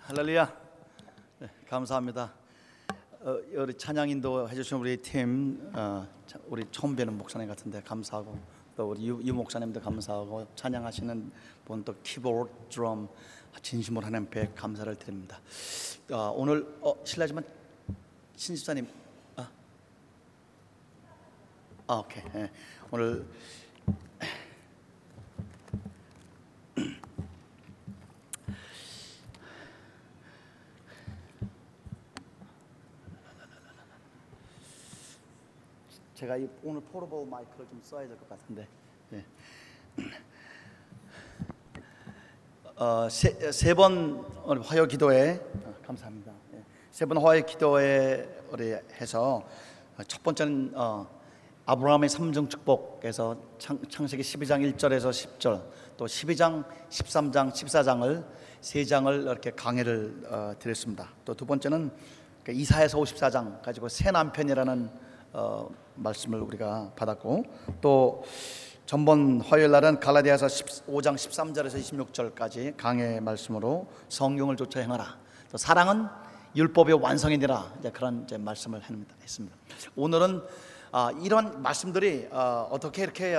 할렐루야. 네, 감사합니다. 우리 찬양인도 해주신 우리 팀, 우리 처음 뵈는 목사님 같은데 감사하고, 또 우리 유 목사님도 감사하고, 찬양하시는 분 또 키보드, 드럼 진심으로 하나님께 감사를 드립니다. 오늘 실례지만 신집사님, 오케이. 네, 오늘 제가 오늘 포러블 마이크를 좀 써야 될 것 같은데, 네. 세 번 화요 기도회, 감사합니다. 네. 세 번 화요 기도회 우리 해서 첫 번째는 아브라함의 삼중 축복에서 창세기 12장 1절에서 10절, 또 12장, 13장, 14장을 세 장을 이렇게 강해를 드렸습니다. 또 두 번째는 이사야서 54장 가지고 새 남편이라는 말씀을 우리가 받았고, 또 전번 화요일 날은 갈라디아서 15장 13절에서 26절까지 강의 말씀으로 성경을 좇아 행하라, 또 사랑은 율법의 완성이니라, 이제 그런 이제 말씀을 했습니다. 오늘은 이런 말씀들이 어떻게 이렇게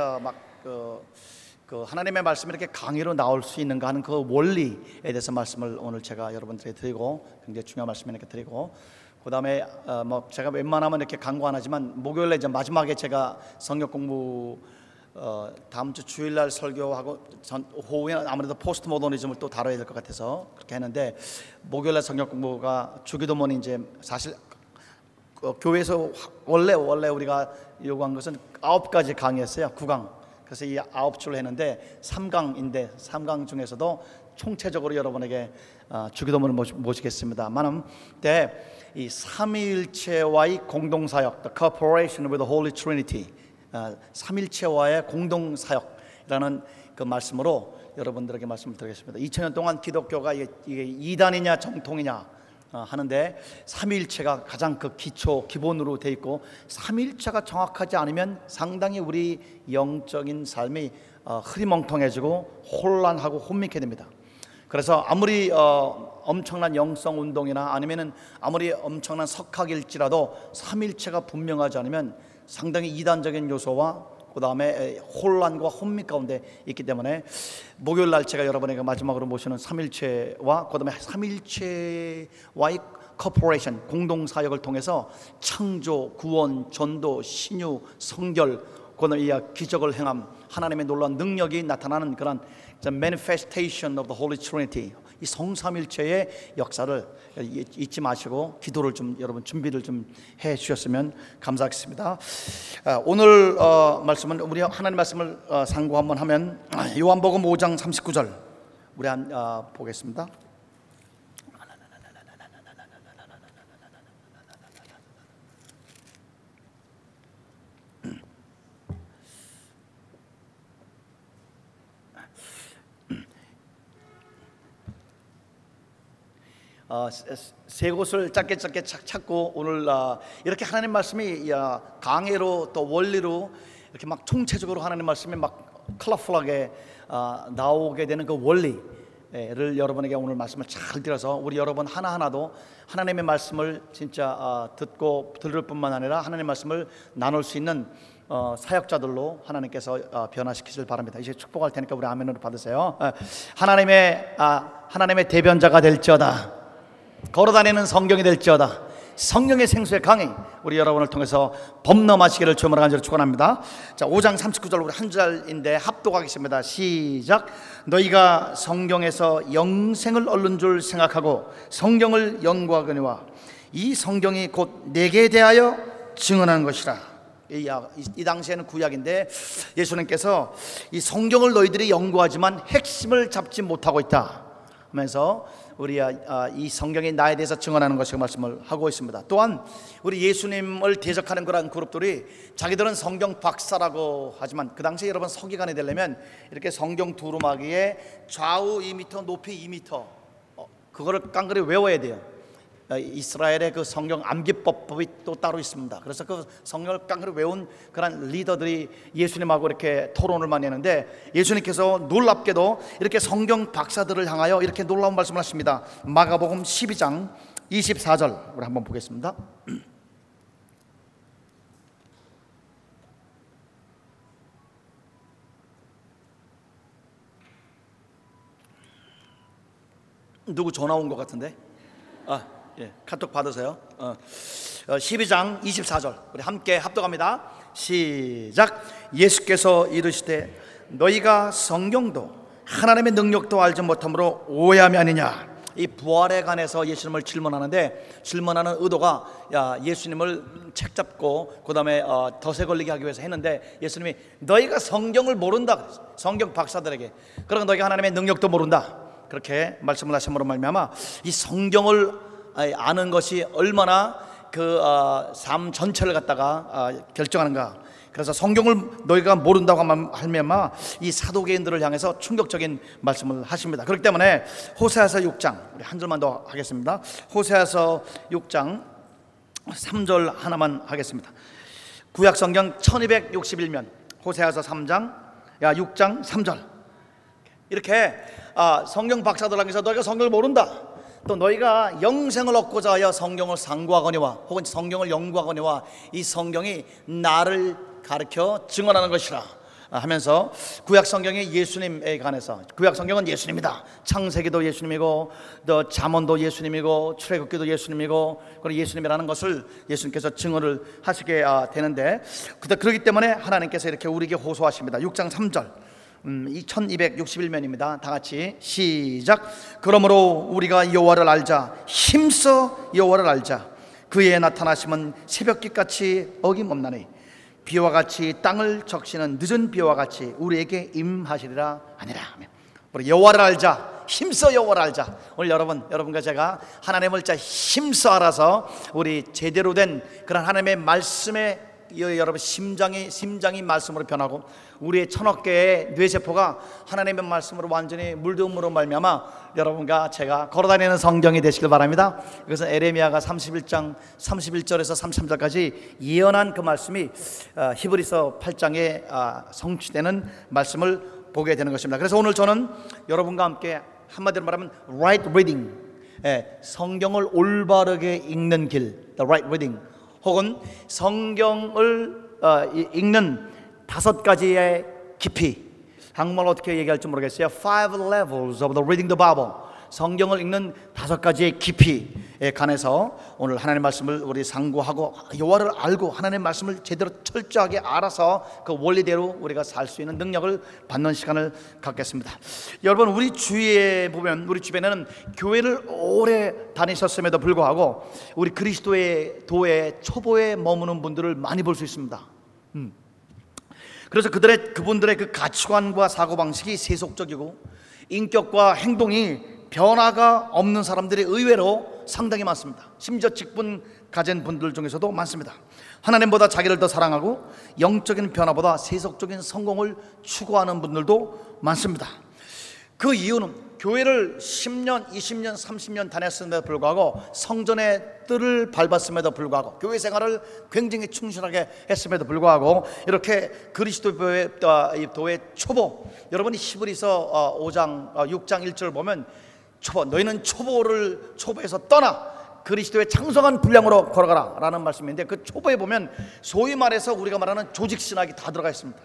그 하나님의 말씀이 이렇게 강의로 나올 수 있는가 하는 그 원리에 대해서 말씀을 오늘 제가 여러분들에게 드리고, 굉장히 중요한 말씀을 이렇게 드리고, 그 다음에 제가 웬만하면 이렇게 강구 안 하지만 목요일에 이제 마지막에 제가 성경 공부 다음 주 주일날 설교하고 오후에 아무래도 포스트 모더니즘을 또 다뤄야 될 것 같아서 그렇게 했는데, 목요일날 성경 공부가 주기도문이 이제 사실 교회에서 원래 우리가 요구한 것은 9가지 강의였어요. 9강. 그래서 이 9주를 했는데 3강인데 3강 중에서도 총체적으로 여러분에게 주기도문을 모시겠습니다만은, 이 삼위일체와의 공동사역, the cooperation with the Holy Trinity, 삼일체와의 공동사역이라는 그 말씀으로 여러분들에게 말씀을 드리겠습니다. 2000년 동안 기독교가 이게 이단이냐 정통이냐 하는데, 삼위일체가 가장 그 기본으로 돼 있고, 삼위일체가 정확하지 않으면 상당히 우리 영적인 삶이 흐리멍텅해지고 혼란하고 혼미케 됩니다. 그래서 아무리 엄청난 영성 운동이나 아니면은 아무리 엄청난 석학일지라도 삼일체가 분명하지 않으면 상당히 이단적인 요소와 그 다음에 혼란과 혼미 가운데 있기 때문에, 목요일 날 제가 여러분에게 마지막으로 모시는 삼일체와 그 다음에 삼일체와의 커퍼레이션, 공동사역을 통해서 창조, 구원, 전도, 신유, 성결, 그 다음에 기적을 행함, 하나님의 놀라운 능력이 나타나는 그런 manifestation of the Holy Trinity, 이 성삼일체의 역사를 잊지 마시고 기도를 좀 여러분 준비를 좀 해 주셨으면 감사하겠습니다. 오늘 말씀은 우리 하나님 말씀을 상고 한번 하면 요한복음 5장 39절 우리 보겠습니다. 세 곳을 짧게 찾고, 오늘 이렇게 하나님 말씀이 강해로 또 원리로 이렇게 막 총체적으로 하나님 말씀이 막 컬러풀하게 나오게 되는 그 원리를 여러분에게 오늘 말씀을 잘 드려서, 우리 여러분 하나하나도 하나님의 말씀을 진짜 듣고 들을 뿐만 아니라 하나님의 말씀을 나눌 수 있는 사역자들로 하나님께서 변화시키실 바랍니다. 이제 축복할 테니까 우리 아멘으로 받으세요. 하나님의 대변자가 될지어다, 걸어다니는 성경이 될지어다, 성령의 생수의 강이 우리 여러분을 통해서 범람하시기를 주님으로 간절히 축원합니다. 자, 5장 39절 우리 한 절인데 합독하겠습니다. 시작. 너희가 성경에서 영생을 얻는 줄 생각하고 성경을 연구하거니와 이 성경이 곧 내게 대하여 증언하는 것이라. 이 당시에는 구약인데 예수님께서 이 성경을 너희들이 연구하지만 핵심을 잡지 못하고 있다 하면서 우리 이 성경이 나에 대해서 증언하는 것이라고 말씀을 하고 있습니다. 또한 우리 예수님을 대적하는 그런 그룹들이 자기들은 성경 박사라고 하지만, 그 당시에 여러분 서기관이 되려면 이렇게 성경 두루마기에 좌우 2m 높이 2m 그거를 깡그리 외워야 돼요. 이스라엘의 그 성경 암기법이 또 따로 있습니다. 그래서 그 성경을 깡그리 외운 그런 리더들이 예수님하고 이렇게 토론을 많이 했는데, 예수님께서 놀랍게도 이렇게 성경 박사들을 향하여 이렇게 놀라운 말씀을 하십니다. 마가복음 12장 24절 우리 한번 보겠습니다. 누구 전화 온 것 같은데? 예, 카톡 받으세요. 12장 24절 우리 함께 합독합니다. 시작. 예수께서 이르시되 너희가 성경도 하나님의 능력도 알지 못함으로 오해함이 아니냐. 이 부활에 관해서 예수님을 질문하는데, 질문하는 의도가 예수님을 책 잡고 그 다음에 덫에 걸리게 하기 위해서 했는데, 예수님이 너희가 성경을 모른다, 성경 박사들에게, 그러니까 너희가 하나님의 능력도 모른다, 그렇게 말씀을 하심으로 말미암아 이 성경을 아는 것이 얼마나 그 삶 전체를 갖다가 결정하는가. 그래서 성경을 너희가 모른다고 하면 이 사도계인들을 향해서 충격적인 말씀을 하십니다. 그렇기 때문에 호세아서 6장 우리 한 절만 더 하겠습니다. 호세아서 6장 3절 하나만 하겠습니다. 구약 성경 1261면 호세아서 6장 3절 이렇게 성경 박사들 향해서 너희가 성경을 모른다, 또 너희가 영생을 얻고자 하여 성경을 상고하거니와 혹은 성경을 연구하거니와 이 성경이 나를 가르쳐 증언하는 것이라 하면서, 구약 성경이 예수님에 관해서, 구약 성경은 예수님이다. 창세기도 예수님이고 또 잠언도 예수님이고 출애굽기도 예수님이고, 그런 예수님이라는 것을 예수님께서 증언을 하시게 되는데, 그렇기 때문에 하나님께서 이렇게 우리에게 호소하십니다. 6장 3절 1261면입니다. 다 같이 시작. 그러므로 우리가 여호와를 알자, 힘써 여호와를 알자. 그의 나타나심은 새벽빛같이 어김없나니 비와 같이 땅을 적시는 늦은 비와 같이 우리에게 임하시리라 하니라. 우리 여호와를 알자, 힘써 여호와를 알자. 오늘 여러분과 제가 하나님을 힘써 알아서 우리 제대로 된 그런 하나님의 말씀에 여러분 심장이 말씀으로 변하고 우리의 1000억 개의 뇌세포가 하나님의 말씀으로 완전히 물들음으로 말미암아 여러분과 제가 걸어다니는 성경이 되시길 바랍니다. 그래서 에레미야가 31장 31절에서 33절까지 예언한 그 말씀이 히브리서 8장에 성취되는 말씀을 보게 되는 것입니다. 그래서 오늘 저는 여러분과 함께 한마디로 말하면 right reading, 성경을 올바르게 읽는 길, the right reading, 혹은 성경을 읽는 5가지의 깊이, 한국말로 어떻게 얘기할지 모르겠어요. 5 levels of the reading the Bible. 성경을 읽는 5가지의 깊이에 관해서 오늘 하나님의 말씀을 우리 상고하고 여호와를 알고 하나님의 말씀을 제대로 철저하게 알아서 그 원리대로 우리가 살 수 있는 능력을 받는 시간을 갖겠습니다. 여러분, 우리 주위에 보면, 우리 주변에는 교회를 오래 다니셨음에도 불구하고 우리 그리스도의 도의 초보에 머무는 분들을 많이 볼 수 있습니다. 그래서 그분들의 그 가치관과 사고방식이 세속적이고 인격과 행동이 변화가 없는 사람들이 의외로 상당히 많습니다. 심지어 직분 가진 분들 중에서도 많습니다. 하나님보다 자기를 더 사랑하고 영적인 변화보다 세속적인 성공을 추구하는 분들도 많습니다. 그 이유는 교회를 10년, 20년, 30년 다녔음에도 불구하고 성전의 뜰을 밟았음에도 불구하고 교회 생활을 굉장히 충실하게 했음에도 불구하고 이렇게 그리스도의 도의 초보, 여러분이 히브리서 6장 1절 보면 너희는 초보에서 떠나 그리스도의 창성한 분량으로 걸어가라 라는 말씀인데, 그 초보에 보면 소위 말해서 우리가 말하는 조직신학이 다 들어가 있습니다.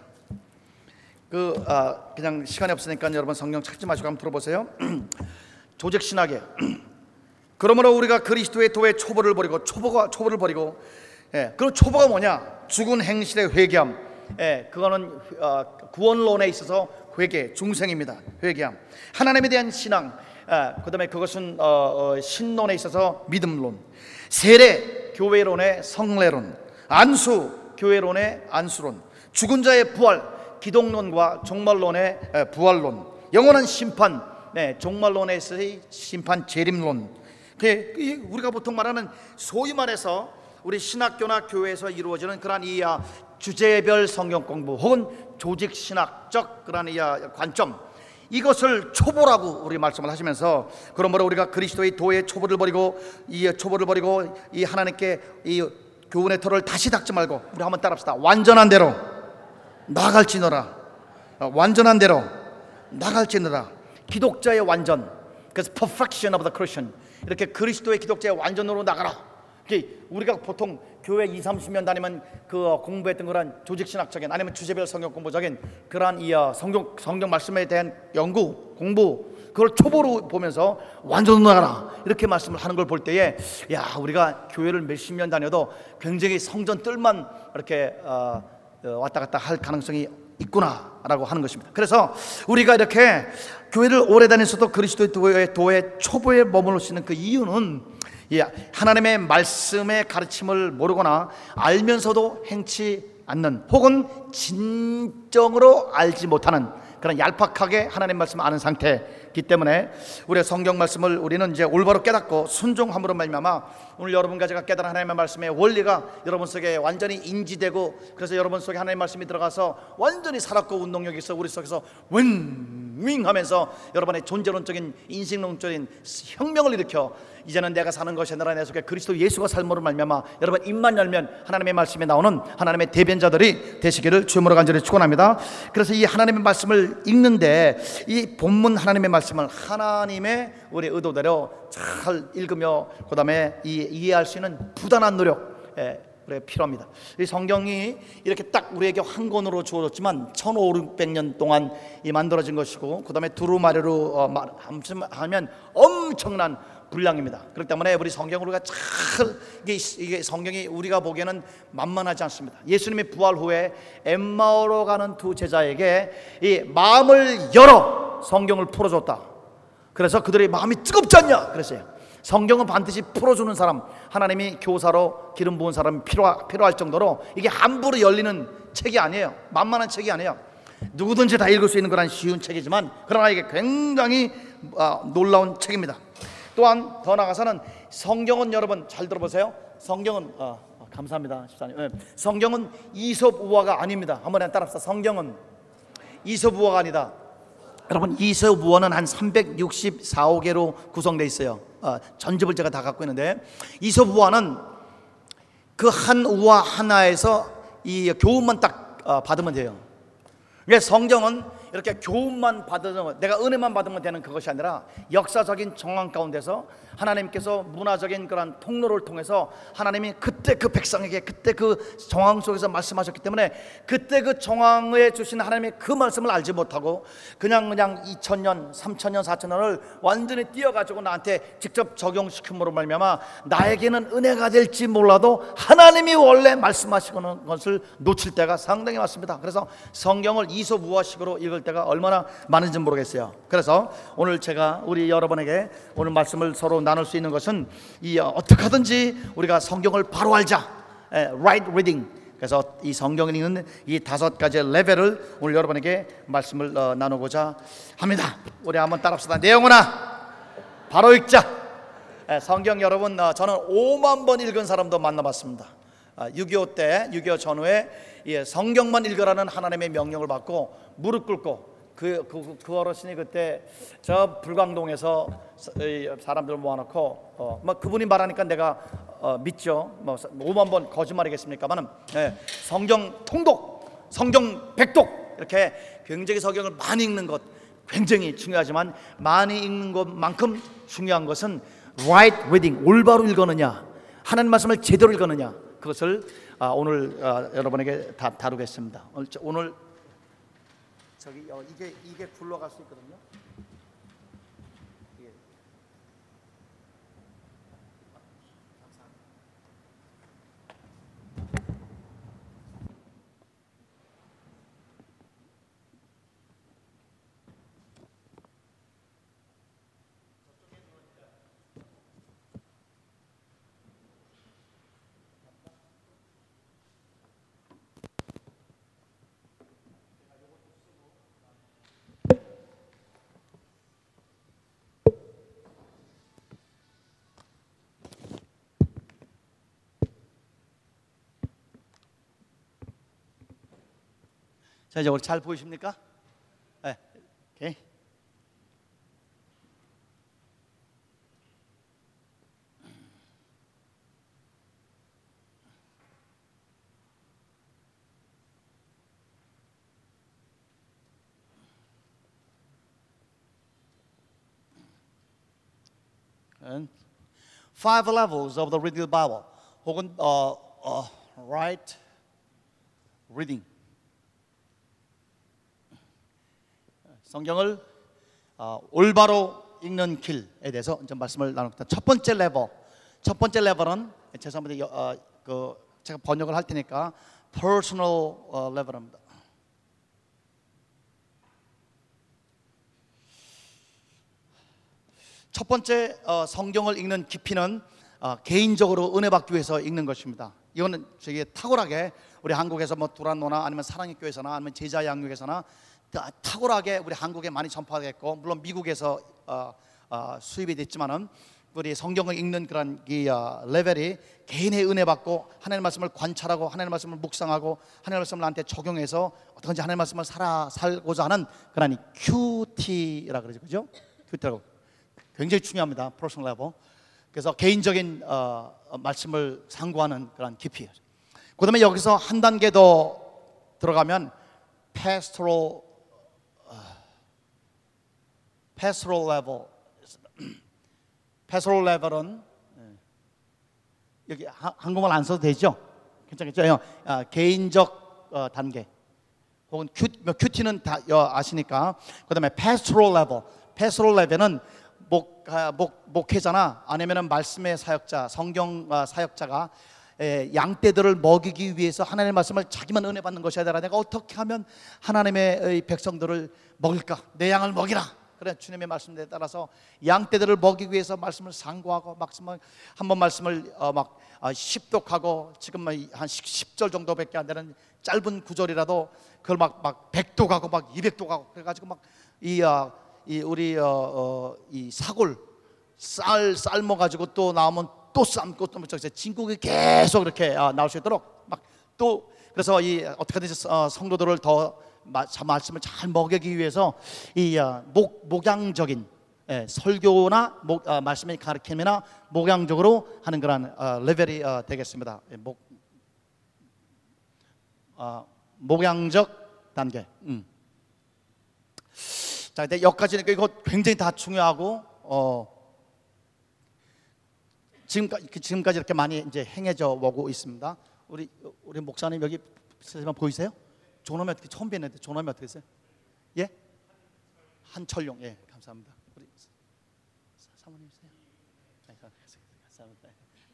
그냥 시간이 없으니까 여러분 성경 찾지 마시고 한번 들어보세요. 조직신학에 그러므로 우리가 그리스도의 도의 초보를 버리고 초보를 버리고, 그럼 초보가 뭐냐? 죽은 행실의 회개함. 그거는 구원론에 있어서 회개, 중생입니다. 회개함. 하나님에 대한 신앙, 그 다음에 그것은 신론에 있어서 믿음론. 세례, 교회론의 성례론. 안수, 교회론의 안수론. 죽은 자의 부활, 기독론과 종말론의 부활론. 영원한 심판, 종말론에서의 심판 재림론. 우리가 보통 말하는 소위 말해서 우리 신학교나 교회에서 이루어지는 그러한 이 주제별 성경 공부 혹은 조직 신학적 그러한 이 관점, 이것을 초보라고 우리 말씀을 하시면서, 그러므로 우리가 그리스도의 도의 초보를 버리고 이 하나님께 이 교훈의 터를 다시 닦지 말고, 우리 한번 따라합시다. 완전한 대로 나갈지노라. 완전한 대로 나갈지노라. 기독자의 완전, 그래서 perfection of the Christian, 이렇게 그리스도의 기독자의 완전으로 나가라. 우리가 보통 교회 20, 30년 다니면 그 공부했던 그런 조직신학적인 아니면 주제별 성경 공부적인 그러한 이 성경 말씀에 대한 연구 공부, 그걸 초보로 보면서 완전으로 나가라 이렇게 말씀을 하는 걸 볼 때에, 야, 우리가 교회를 몇십 년 다녀도 굉장히 성전 뜰만 이렇게 왔다 갔다 할 가능성이 있구나라고 하는 것입니다. 그래서 우리가 이렇게 교회를 오래 다녔어도 그리스도의 도의 초보에 머무를 수 있는 그 이유는, 하나님의 말씀의 가르침을 모르거나 알면서도 행치 않는, 혹은 진정으로 알지 못하는 그런 얄팍하게 하나님 말씀을 아는 상태이기 때문에, 우리의 성경 말씀을 우리는 이제 올바로 깨닫고 순종함으로 말미암아 오늘 여러분과 제가 깨달은 하나님의 말씀의 원리가 여러분 속에 완전히 인지되고, 그래서 여러분 속에 하나님의 말씀이 들어가서 완전히 살았고 운동력이 있어 우리 속에서 윙윙하면서 여러분의 존재론적인 인식론적인 혁명을 일으켜, 이제는 내가 사는 것이 아니라 내 속에 그리스도 예수가 삶으로 말미암아 여러분 입만 열면 하나님의 말씀에 나오는 하나님의 대변자들이 되시기를 주님으로 간절히 축원합니다. 그래서 이 하나님의 말씀을 읽는데, 이 본문 하나님의 말씀을 하나님의 우리 의도대로 잘 읽으며 그 다음에 이해할 수 있는 부단한 노력 우리가 필요합니다. 이 성경이 이렇게 딱 우리에게 한 권으로 주어졌지만 1500년 동안 만들어진 것이고, 그 다음에 두루마리로 하면 엄청난 분량입니다. 그렇기 때문에 우리 성경을 우리가 잘, 이게 성경이 우리가 보기에는 만만하지 않습니다. 예수님이 부활 후에 엠마오로 가는 두 제자에게 이 마음을 열어 성경을 풀어줬다. 그래서 그들의 마음이 뜨겁지 않냐 그랬어요. 성경은 반드시 풀어주는 사람, 하나님이 교사로 기름 부은 사람이 필요할 정도로 이게 함부로 열리는 책이 아니에요. 만만한 책이 아니에요. 누구든지 다 읽을 수 있는 그런 쉬운 책이지만, 그러나 이게 굉장히 놀라운 책입니다. 또한 더 나아가서는 성경은, 여러분 잘 들어보세요. 성경은 감사합니다 집사님. 성경은 이솝우화가 아닙니다. 한번 따라합시다. 성경은 이솝우화가 아니다. 여러분, 이솝우화는 한 364호개로 구성되어 있어요. 전집을 제가 다 갖고 있는데, 이솝우화는 그 한 우화 하나에서 이 교훈만 딱 받으면 돼요. 그러니까 성경은 이렇게 교훈만 받으면, 내가 은혜만 받으면 되는 그것이 아니라 역사적인 정황 가운데서 하나님께서 문화적인 그런 통로를 통해서 하나님이 그때 그 백성에게 그때 그 정황 속에서 말씀하셨기 때문에, 그때 그 정황에 주신 하나님의 그 말씀을 알지 못하고 그냥 2000년, 3000년, 4000년을 완전히 띄어가지고 나한테 직접 적용시킴으로 말미암아 나에게는 은혜가 될지 몰라도 하나님이 원래 말씀하시는 것을 놓칠 때가 상당히 많습니다. 그래서 성경을 이솝우화식으로 읽을 때가 얼마나 많은지 모르겠어요. 그래서 오늘 제가 우리 여러분에게 오늘 말씀을 서로 나눌 수 있는 것은, 어떻게 하든지 우리가 성경을 바로 알자, right reading. 그래서 이 성경을 읽는 이 5가지 레벨을 오늘 여러분에게 말씀을 나누고자 합니다. 우리 한번 따라합시다. 내 영혼아 바로 읽자. 성경 여러분, 저는 5만 번 읽은 사람도 만나봤습니다. 6.25 때, 6.25 전후에 성경만 읽으라는 하나님의 명령을 받고 무릎 꿇고, 그 어르신이 그때 저 불광동에서 사람들 모아놓고 그분이 말하니까 내가 믿죠. 5만 번 거짓말이겠습니까만은, 성경 통독, 성경 백독, 이렇게 굉장히 성경을 많이 읽는 것 굉장히 중요하지만, 많이 읽는 것만큼 중요한 것은 right reading, 올바로 읽었느냐, 하나님 말씀을 제대로 읽었느냐, 그것을 오늘 여러분에게 다루겠습니다. 오늘 저기 이게 굴러갈 수 있거든요. 자, 이제 우리 잘 보이십니까? 네. 오케이. Five levels of the reading the Bible. 혹은 right reading. 성경을 올바로 읽는 길에 대해서 좀 말씀을 나누겠다. 첫 번째 레벨은 죄송합니다. 제가 번역을 할 테니까 personal level입니다. 첫 번째 성경을 읽는 깊이는 개인적으로 은혜 받기 위해서 읽는 것입니다. 이거는 되게 탁월하게 우리 한국에서 뭐 두란노나 아니면 사랑의 교회에서나 아니면 제자 양육에서나 탁월하게 우리 한국에 많이 전파됐고, 물론 미국에서 수입이 됐지만은 우리 성경을 읽는 그런 이 레벨이 개인의 은혜 받고 하나님의 말씀을 관찰하고 하나님의 말씀을 묵상하고 하나님의 말씀을 나한테 적용해서 어떻게든지 하나님의 말씀을 살고자 하는 그런 QT라 그러죠, 그죠? QT라고 굉장히 중요합니다. 퍼스널 레벨. 그래서 개인적인 말씀을 상고하는 그런 깊이. 그다음에 여기서 한 단계 더 들어가면 pastoral level. pastoral level은 여기 한국말 안 써도 되죠? 괜찮겠죠? 개인적 단계. 혹은 큐티는 다 아시니까. 그다음에 pastoral level은 목회자나 아니면은 말씀의 사역자, 성경 사역자가 양떼들을 먹이기 위해서 하나님의 말씀을 자기만 은혜 받는 것이 아니라 내가 어떻게 하면 하나님의 백성들을 먹일까? 내 양을 먹이라. 그래, 주님의 말씀에 따라서 양떼들을 먹이기 위해서 말씀을 상고하고 한번 말씀을 막 십독하고 지금 한 10절 정도밖에 안 되는 짧은 구절이라도 그걸 막 100도 가고 막 200도 가고 그래가지고 막 이 사골 삶아가지고 또 나오면 또 삶고 또 진국이 계속 이렇게 나올 수 있도록 막 또 그래서 이 어떻게든지 성도들을 더 말씀을 잘 먹이기 위해서 이 목양적인 설교나 말씀의 가르침이나 목양적으로 하는 그런 레벨이 되겠습니다. 목양적 단계. 자, 근데 여기까지니까 이거 굉장히 다 중요하고 지금까지 이렇게 많이 이제 행해져 오고 있습니다. 우리 목사님 여기 보이세요? 존엄이 어떻게 처음 뵀는데 존엄이 어떻게 됐어요? 예? 한철용. 예, 감사합니다. 우리 사모님이세요? 감사합니다.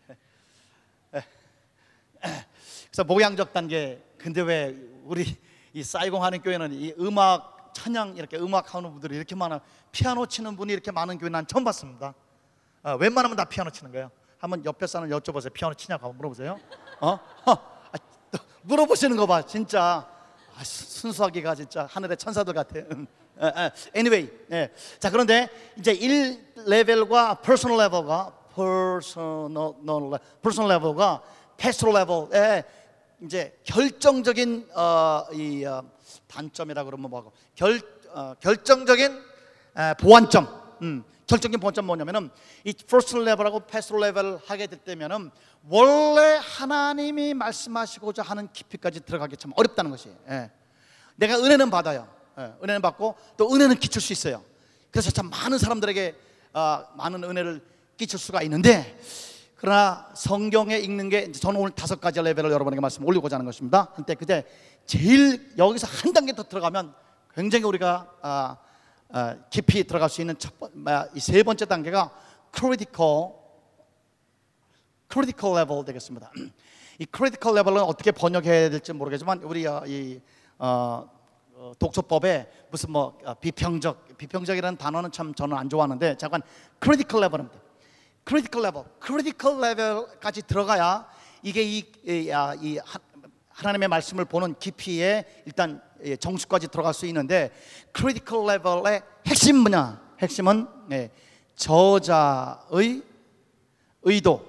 그래서 목양적 단계. 근데 왜 우리 이 사이공 하는 교회는 이 음악 찬양 이렇게 음악 하는 분들이 이렇게 많아, 피아노 치는 분이 이렇게 많은 교회 난 처음 봤습니다. 웬만하면 다 피아노 치는 거예요. 한번 옆에 사람 여쭤보세요. 피아노 치냐고 한번 물어보세요. 물어보시는 거 봐, 진짜. 순수하기가 진짜 하늘의 천사들 같아. Anyway, 자, 그런데 이제 1레벨과 퍼스널 레벨과 패스토럴 레벨에 이제 결정적인 이 단점이라 그러면 뭐고 결정적인 보완점. 결정적인 보완점 뭐냐면은 이 퍼스널 레벨하고 패스토럴 레벨을 하게 될 때면은 원래 하나님이 말씀하시고자 하는 깊이까지 들어가기 참 어렵다는 것이에요. 내가 은혜는 받아요. 은혜는 받고 또 은혜는 끼칠 수 있어요. 그래서 참 많은 사람들에게 많은 은혜를 끼칠 수가 있는데, 그러나 성경에 읽는 게 저는 오늘 5가지 레벨을 여러분에게 말씀 올리고자 하는 것입니다. 한때 그때 제일 여기서 한 단계 더 들어가면 굉장히 우리가 깊이 들어갈 수 있는 이 세 번째 단계가 critical level 되겠습니다. 이 critical level은 어떻게 번역해야 될지 모르겠지만 우리 이 독서법에 무슨 비평적이라는 단어는 참 저는 안 좋아하는데, 잠깐 critical level입니다. critical level까지 들어가야 이게 이 하나님의 말씀을 보는 깊이에 일단 정수까지 들어갈 수 있는데, critical level의 핵심 뭐냐? 핵심은 저자의 의도,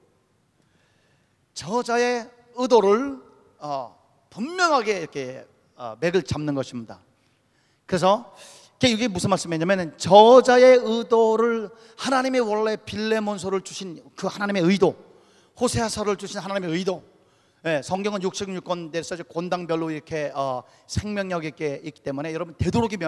저자의 의도를 분명하게 이렇게 맥을 잡는 것입니다. 그래서 이게 무슨 말씀이냐면, 저자의 의도를, 하나님의 원래 빌레몬서를 주신 그 하나님의 의도, 호세아서를 주신 하나님의 의도, 성경은 66권 돼서 권당별로 이렇게 생명력 있게 있기 때문에 여러분 되도록이면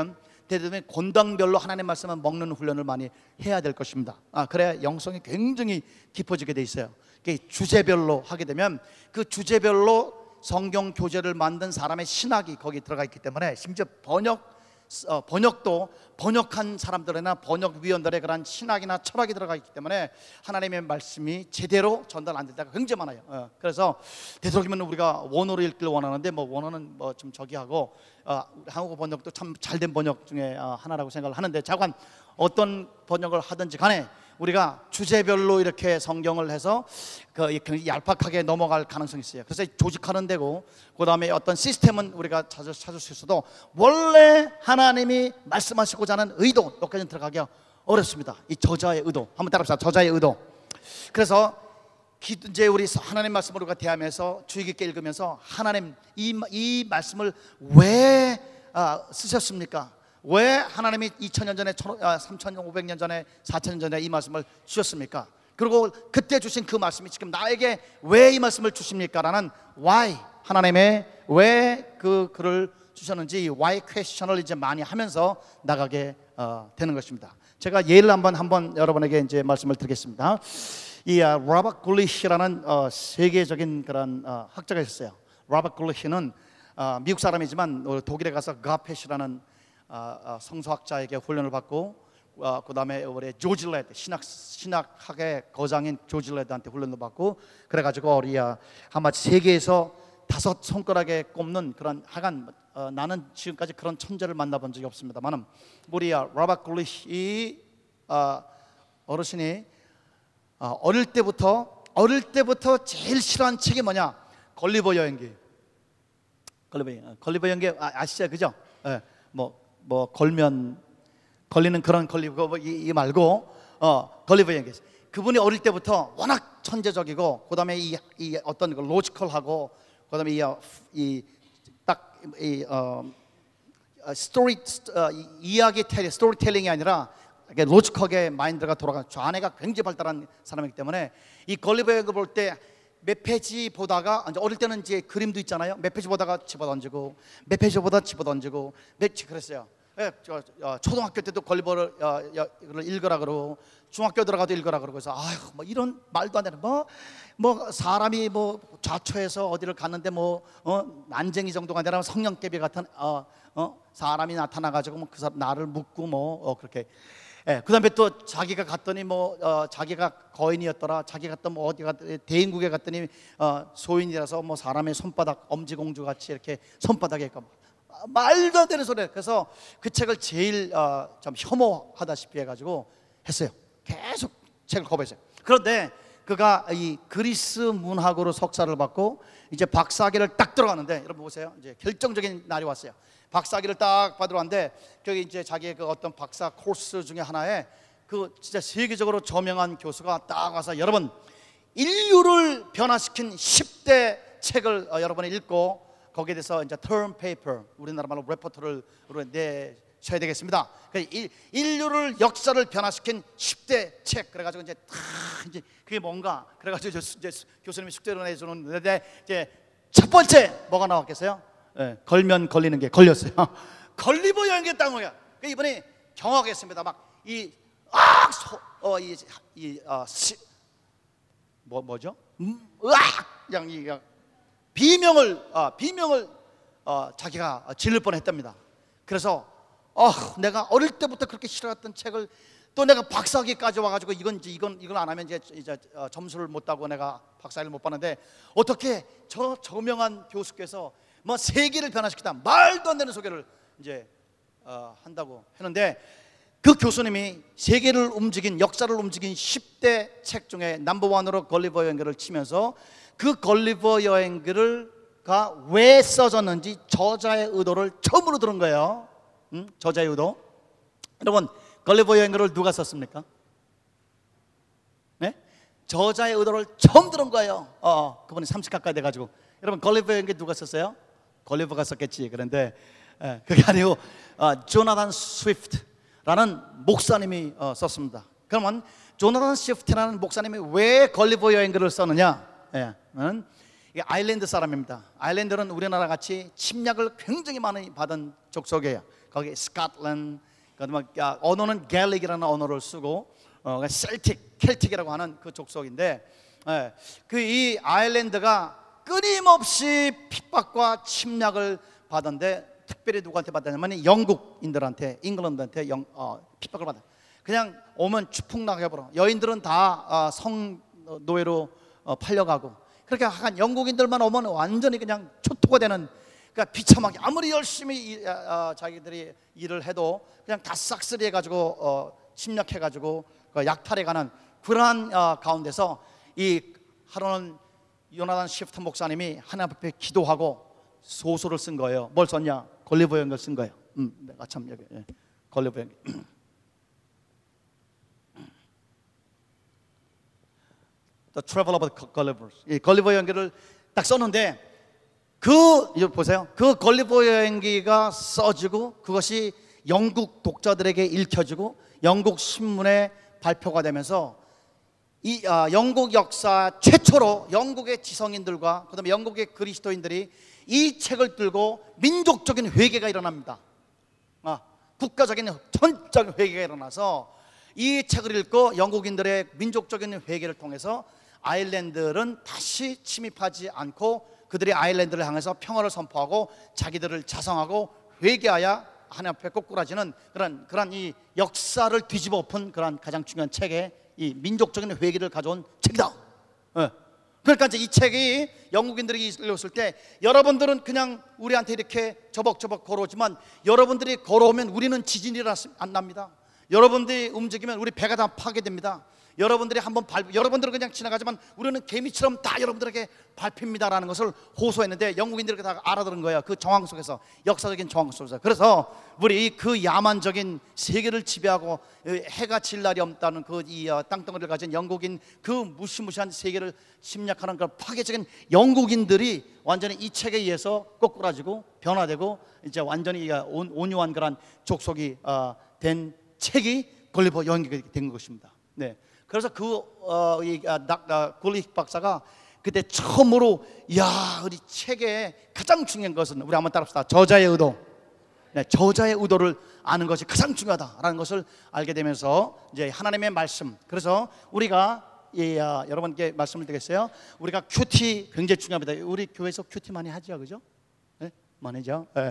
대부분 권당별로 하나님의 말씀을 먹는 훈련을 많이 해야 될 것입니다. 그래야 영성이 굉장히 깊어지게 돼 있어요. 주제별로 하게 되면 그 주제별로 성경 교재를 만든 사람의 신학이 거기 들어가 있기 때문에, 심지어 번역도 번역한 사람들이나 번역위원들의 그런 신학이나 철학이 들어가 있기 때문에 하나님의 말씀이 제대로 전달 안 될 때가 굉장히 많아요. 그래서 되도록이면 우리가 원어로 읽기를 원하는데 원어는 좀 저기 하고, 한국어 번역도 참 잘된 번역 중에 하나라고 생각을 하는데, 자관 어떤 번역을 하든지 간에 우리가 주제별로 이렇게 성경을 해서 얄팍하게 넘어갈 가능성이 있어요. 그래서 조직하는 데고, 그 다음에 어떤 시스템은 우리가 찾을 수 있어도 원래 하나님이 말씀하시고자 하는 의도, 여기까지는 들어가기가 어렵습니다. 이 저자의 의도 한번 따라합시다. 저자의 의도. 그래서 이제 우리 하나님 말씀을 우리가 대하면서 주의 깊게 읽으면서, 하나님 이 말씀을 왜 쓰셨습니까? 왜 하나님이 2000년 전에 3500년 전에 4000년 전에 이 말씀을 주셨습니까? 그리고 그때 주신 그 말씀이 지금 나에게 왜 이 말씀을 주십니까? 라는 why, 하나님의 왜 그 글을 주셨는지 why 퀘스천을 이제 많이 하면서 나가게 되는 것입니다. 제가 예를 한번 여러분에게 이제 말씀을 드리겠습니다. 이 로버트 굴리시라는 세계적인 그런 학자가 있었어요. 로버트 굴리시는 미국 사람이지만 독일에 가서 가펫이라는 성서학자에게 훈련을 받고, 그 다음에 우리 조지 레드 신학학의 거장인 조지 레드한테 훈련을 받고, 그래가지고 우리 아마 세계에서 5 손가락에 꼽는 그런, 하여간 나는 지금까지 그런 천재를 만나본 적이 없습니다만, 우리 로버트 굴리시 어르신이 어릴 때부터 제일 싫어하는 책이 뭐냐? 걸리버 여행기. 걸리버 여행기 아시죠? 그죠? 걸면 걸리는 그런 걸리버 이 말고 걸리버 여행기. 그분이 어릴 때부터 워낙 천재적이고, 그다음에 이 어떤 로지컬하고, 그다음에 스토리텔링이 아니라 로지컬하게 마인드가 돌아가, 저 아내가 굉장히 발달한 사람이기 때문에 이 걸리버 여행을 볼 때 몇 페이지 보다가, 이제 어릴 때는 이제 그림도 있잖아요. 몇 페이지 보다가 집어던지고, 몇 페이지 보다 집어던지고, 그랬어요. 초등학교 때도 걸리버를 읽으라 그러고, 중학교 들어가도 읽으라 그러고, 그래서 뭐 이런 말도 안 되는 사람이 좌초해서 어디를 갔는데 난쟁이 정도가 아니라 성령개비 같은 사람이 나타나가지고 그 사람 나를 묻고 그렇게. 그다음에 또 자기가 갔더니 자기가 거인이었더라, 자기가 갔던 어디 대인국에 갔더니 소인이라서 사람의 손바닥, 엄지공주 같이 이렇게 손바닥에 말도 안 되는 소리. 그래서 그 책을 제일 좀 혐오하다시피 해가지고 했어요. 계속 책을 거부했어요. 그런데 그가 이 그리스 문학으로 석사를 받고 이제 박사학위를 딱 들어가는데, 여러분 보세요. 이제 결정적인 날이 왔어요. 박사학위를 딱 받으러 왔는데, 거기 이제 자기의 그 어떤 박사 코스 중에 하나에 그 진짜 세계적으로 저명한 교수가 딱 와서, 여러분 인류를 변화시킨 10대 책을 여러분이 읽고, 거기에 대해서 이제 term paper, 우리나라 말로 레포트를 내셔야 되겠습니다. 인류를 역사를 변화시킨 10대 책. 그래가지고 이제 그게 뭔가, 그래가지고 이제 교수님이 숙제를 내주는데, 이제 첫 번째 뭐가 나왔겠어요? 걸면 걸리는 게 걸렸어요. 걸리버 여행기 딱 뭐야? 이번에 경악했습니다. 뭐죠? 그냥 비명을 자기가 지를 뻔했답니다. 그래서 내가 어릴 때부터 그렇게 싫어했던 책을 또 내가 박사학위까지 와가지고 이걸 안 하면 이제 점수를 못 따고 내가 박사학위를 못 받는데, 어떻게 저 저명한 교수께서 세계를 변화시키다 말도 안 되는 소개를 이제 한다고 했는데, 그 교수님이 세계를 움직인, 역사를 움직인 10대 책 중에 넘버1으로 걸리버 여행기를 치면서, 그 걸리버 여행기가 왜 써졌는지 저자의 의도를 처음으로 들은 거예요. 저자의 의도. 여러분, 걸리버 여행기를 누가 썼습니까? 네? 저자의 의도를 처음 들은 거예요. 그분이 30 가까이 돼가지고. 여러분, 걸리버 여행기 누가 썼어요? 걸리버가 썼겠지. 그런데 그게 아니고 조나단 스위프트라는 목사님이 썼습니다. 그러면 조나단 스위프트라는 목사님이 왜 걸리버 여행기를 썼느냐? 아일랜드 사람입니다. 아일랜드는 우리나라 같이 침략을 굉장히 많이 받은 족속이에요. 거기 스코틀랜드, 그다음에 언어는 갤릭이라는 언어를 쓰고 켈틱이라고 하는 그 족속인데, 그 이 아일랜드가 끊임없이 핍박과 침략을 받았는데, 특별히 누구한테 받았냐면 영국인들한테, 잉글랜드한테 핍박을 받아. 그냥 오면 추풍낙해버려. 여인들은 다 성노예로 팔려가고, 그렇게 한 영국인들만 오면 완전히 그냥 초토가 되는, 그러니까 비참하게 아무리 열심히 자기들이 일을 해도 그냥 다 싹쓸이 해가지고 침략해가지고 약탈해가는 그러한 가운데서 이 하루는 요나단 시프트 목사님이 하나님 앞에 기도하고 소설을 쓴 거예요. 뭘 썼냐? 걸리버 연기를 쓴 거예요. 내가 참 여기 걸리버 연기. The Travel of the Gulliver. 이 걸리버 여행기를 딱 썼는데, 이거 보세요. 그 걸리버 여행기가 써지고 그것이 영국 독자들에게 읽혀지고 영국 신문에 발표가 되면서 이 영국 역사 최초로 영국의 지성인들과 그다음에 영국의 그리스도인들이 이 책을 들고 민족적인 회개가 일어납니다. 국가적인 전적 회개가 일어나서 이 책을 읽고 영국인들의 민족적인 회개를 통해서 아일랜드는 다시 침입하지 않고 그들이 아일랜드를 향해서 평화를 선포하고 자기들을 자성하고 회개하여 하나님 앞에 꼬꾸라지는 그런 이 역사를 뒤집어 엎은 그런 가장 중요한 책에 이 민족적인 회개를 가져온 책이다. 그러니까 이제 이 책이 영국인들이 읽었을 때, 여러분들은 그냥 우리한테 이렇게 저벅저벅 걸어오지만 여러분들이 걸어오면 우리는 지진이 안 납니다. 여러분들이 움직이면 우리 배가 다 파괴됩니다. 여러분들이 한번 여러분들은 그냥 지나가지만 우리는 개미처럼 다 여러분들에게 밟힙니다라는 것을 호소했는데, 영국인들이 다 알아들은 거예요. 그 정황 속에서, 역사적인 정황 속에서. 그래서 우리 그 야만적인 세계를 지배하고 해가 질 날이 없다는 그 이 땅덩어리를 가진 영국인, 그 무시무시한 세계를 침략하는 그 파괴적인 영국인들이 완전히 이 책에 의해서 꼬꾸라지고 변화되고 이제 완전히 온유한 그런 족속이 된 책이 걸리버 여행기가 된 것입니다. 네. 그래서 굴릭 박사가 그때 처음으로, 우리 책의 가장 중요한 것은, 우리 한번 따라합시다. 저자의 의도. 네, 저자의 의도를 아는 것이 가장 중요하다라는 것을 알게 되면서 이제 하나님의 말씀. 그래서 우리가 여러분께 말씀을 드리겠어요. 우리가 큐티 굉장히 중요합니다. 우리 교회에서 큐티 많이 하죠, 그죠? 네? 많이 하죠. 네.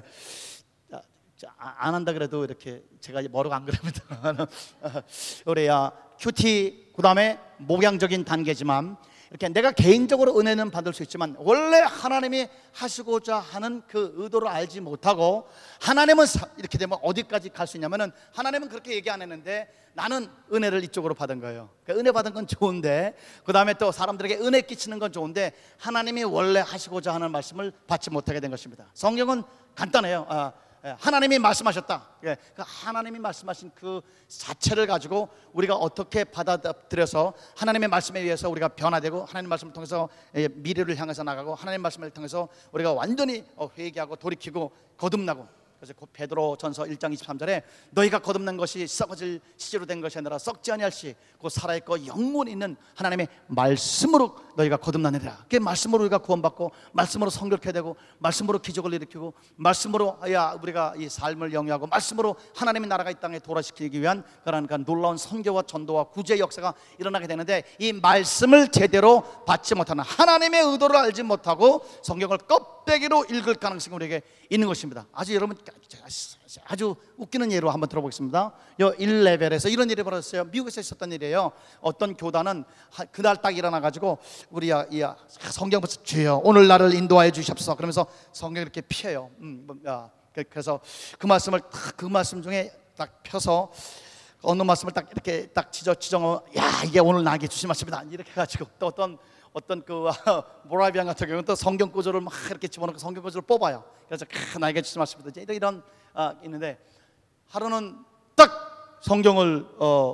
안 한다 그래도 이렇게 제가 뭐라고 안 그럽니다. 우리 큐티, 그 다음에 목양적인 단계지만, 이렇게 내가 개인적으로 은혜는 받을 수 있지만 원래 하나님이 하시고자 하는 그 의도를 알지 못하고, 하나님은 이렇게 되면 어디까지 갈 수 있냐면은, 하나님은 그렇게 얘기 안 했는데 나는 은혜를 이쪽으로 받은 거예요. 그러니까 은혜 받은 건 좋은데, 그 다음에 또 사람들에게 은혜 끼치는 건 좋은데, 하나님이 원래 하시고자 하는 말씀을 받지 못하게 된 것입니다. 성경은 간단해요. 하나님이 말씀하셨다. 그 하나님이 말씀하신 그 자체를 가지고 우리가 어떻게 받아들여서 하나님의 말씀에 의해서 우리가 변화되고, 하나님의 말씀을 통해서 미래를 향해서 나가고, 하나님의 말씀을 통해서 우리가 완전히 회개하고 돌이키고 거듭나고. 그래서 베드로 전서 1장 23절에 너희가 거듭난 것이 썩어질 시제로 된 것이 아니라 썩지 아니할 시 곧 살아있고 영원히 있는 하나님의 말씀으로 너희가 거듭나느니라. 그 말씀으로 우리가 구원받고, 말씀으로 성결케 되고, 말씀으로 기적을 일으키고, 말씀으로 우리가 이 삶을 영위하고, 말씀으로 하나님의 나라가 이 땅에 도래시키기 위한 그런 놀라운 선교와 전도와 구제의 역사가 일어나게 되는데, 이 말씀을 제대로 받지 못하는, 하나님의 의도를 알지 못하고 성경을 껍데기로 읽을 가능성이 우리에게 있는 것입니다. 아주 여러분 아주 웃기는 예로 한번 들어보겠습니다. 1레벨에서 이런 일이 벌어졌어요. 미국에서 있었던 일이에요. 어떤 교단은 그날 딱 일어나가지고 우리 성경부터 주여 오늘 나를 인도하여 주시옵소서 그러면서 성경 이렇게 피해요. 그래서 그 말씀 중에 딱 펴서 어느 말씀을 딱 이렇게 딱 지정하면, 이게 오늘 나에게 주신 말씀이다 이렇게 해가지고, 또 어떤 그 모라비안 같은 경우는 또 성경 구절을 막 이렇게 집어넣고 성경 구절을 뽑아요. 그래서 나에게 주신 말씀이다 이런 있는데, 하루는 딱 성경을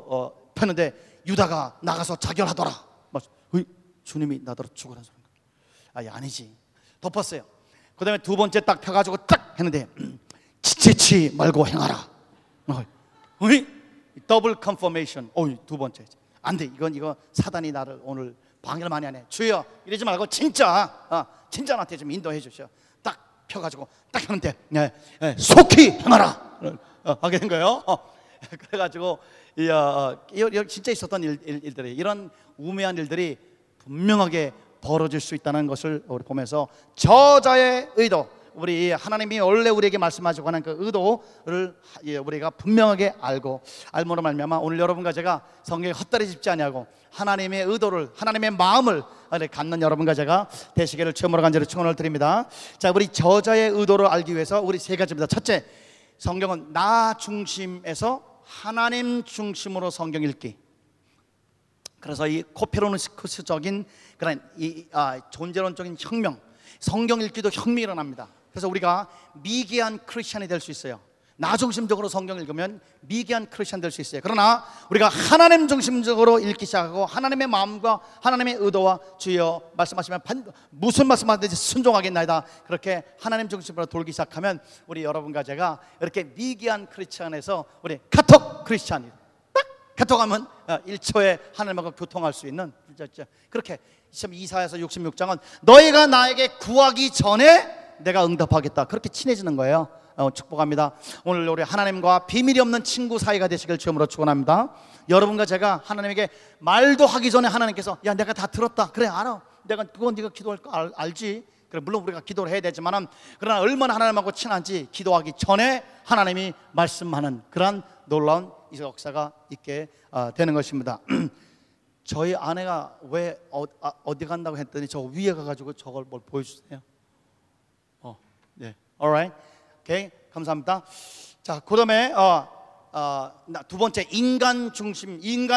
폈는데 유다가 나가서 자결하더라. 주님이 나더러 죽으라는 소리인가? 아니지. 덮었어요. 그 다음에 두 번째 딱 펴가지고 딱 했는데 지체치 말고 행하라. 더블 컨퍼메이션. 두 번째. 안 돼. 이거 사단이 나를 오늘 방해를 많이 하네. 주여 이러지 말고 진짜 나한테 좀 인도해 주셔. 딱 펴가지고 딱 하는데 속히 행하라. 하게 된 거예요. 그래가지고 진짜 있었던 일들이, 이런 우매한 일들이 분명하게 벌어질 수 있다는 것을 우리 보면서 저자의 의도, 우리 하나님이 원래 우리에게 말씀하시고 하는 그 의도를 우리가 분명하게 알므로 말미암아 오늘 여러분과 제가 성경에 헛다리 짚지 아니하고 하나님의 의도를, 하나님의 마음을 갖는 여러분과 제가 되시기를 주님으로 간절히 축원을 드립니다. 자, 우리 저자의 의도를 알기 위해서 우리 세 가지입니다. 첫째, 성경은 나 중심에서 하나님 중심으로 성경 읽기. 그래서 이 코페르니쿠스적인 그런 존재론적인 혁명, 성경 읽기도 혁명이 일어납니다. 그래서 우리가 미개한 크리스천이 될 수 있어요. 나 중심적으로 성경 읽으면 미개한 크리스천 될 수 있어요. 그러나 우리가 하나님 중심적으로 읽기 시작하고 하나님의 마음과 하나님의 의도와 주여 말씀하시면 무슨 말씀하든지 순종하겠나이다, 그렇게 하나님 중심으로 돌기 시작하면 우리 여러분과 제가 이렇게 미개한 크리스천에서 우리 카톡 크리스천이 딱 카톡하면 1초에 하나님과 교통할 수 있는, 그렇게 이사야서 66장은 너희가 나에게 구하기 전에 내가 응답하겠다, 그렇게 친해지는 거예요. 축복합니다. 오늘 우리 하나님과 비밀이 없는 친구 사이가 되시길 주님으로 축원합니다. 여러분과 제가 하나님에게 말도 하기 전에 하나님께서 야, 내가 다 들었다, 그래 알아, 내가 그건 네가 기도할 거 알지, 그래 물론 우리가 기도를 해야 되지만은, 그러나 얼마나 하나님하고 친한지 기도하기 전에 하나님이 말씀하는 그런 놀라운 이 역사가 있게 되는 것입니다. 저희 아내가 왜 어디 간다고 했더니 저 위에 가가지고 저걸 뭘 보여주세요. 네, alright, 오케이, 감사합니다. 자, 그다음에 두 번째, 인간 중심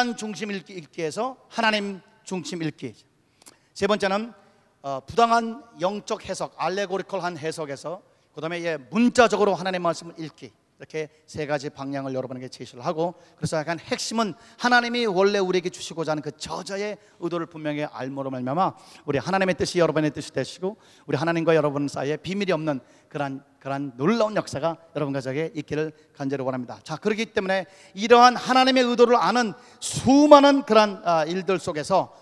읽기에서 하나님 중심 읽기. 세 번째는 부당한 영적 해석, 알레고리컬한 해석에서 그다음에 문자적으로 하나님의 말씀을 읽기. 이렇게 세 가지 방향을 여러분에게 제시를 하고, 그래서 약간 핵심은 하나님이 원래 우리에게 주시고자 하는 그 저자의 의도를 분명히 알므로 말미암아 우리 하나님의 뜻이 여러분의 뜻이 되시고 우리 하나님과 여러분 사이에 비밀이 없는 그러한 놀라운 역사가 여러분과 저에게 있기를 간절히 원합니다. 자, 그렇기 때문에 이러한 하나님의 의도를 아는 수많은 그런 일들 속에서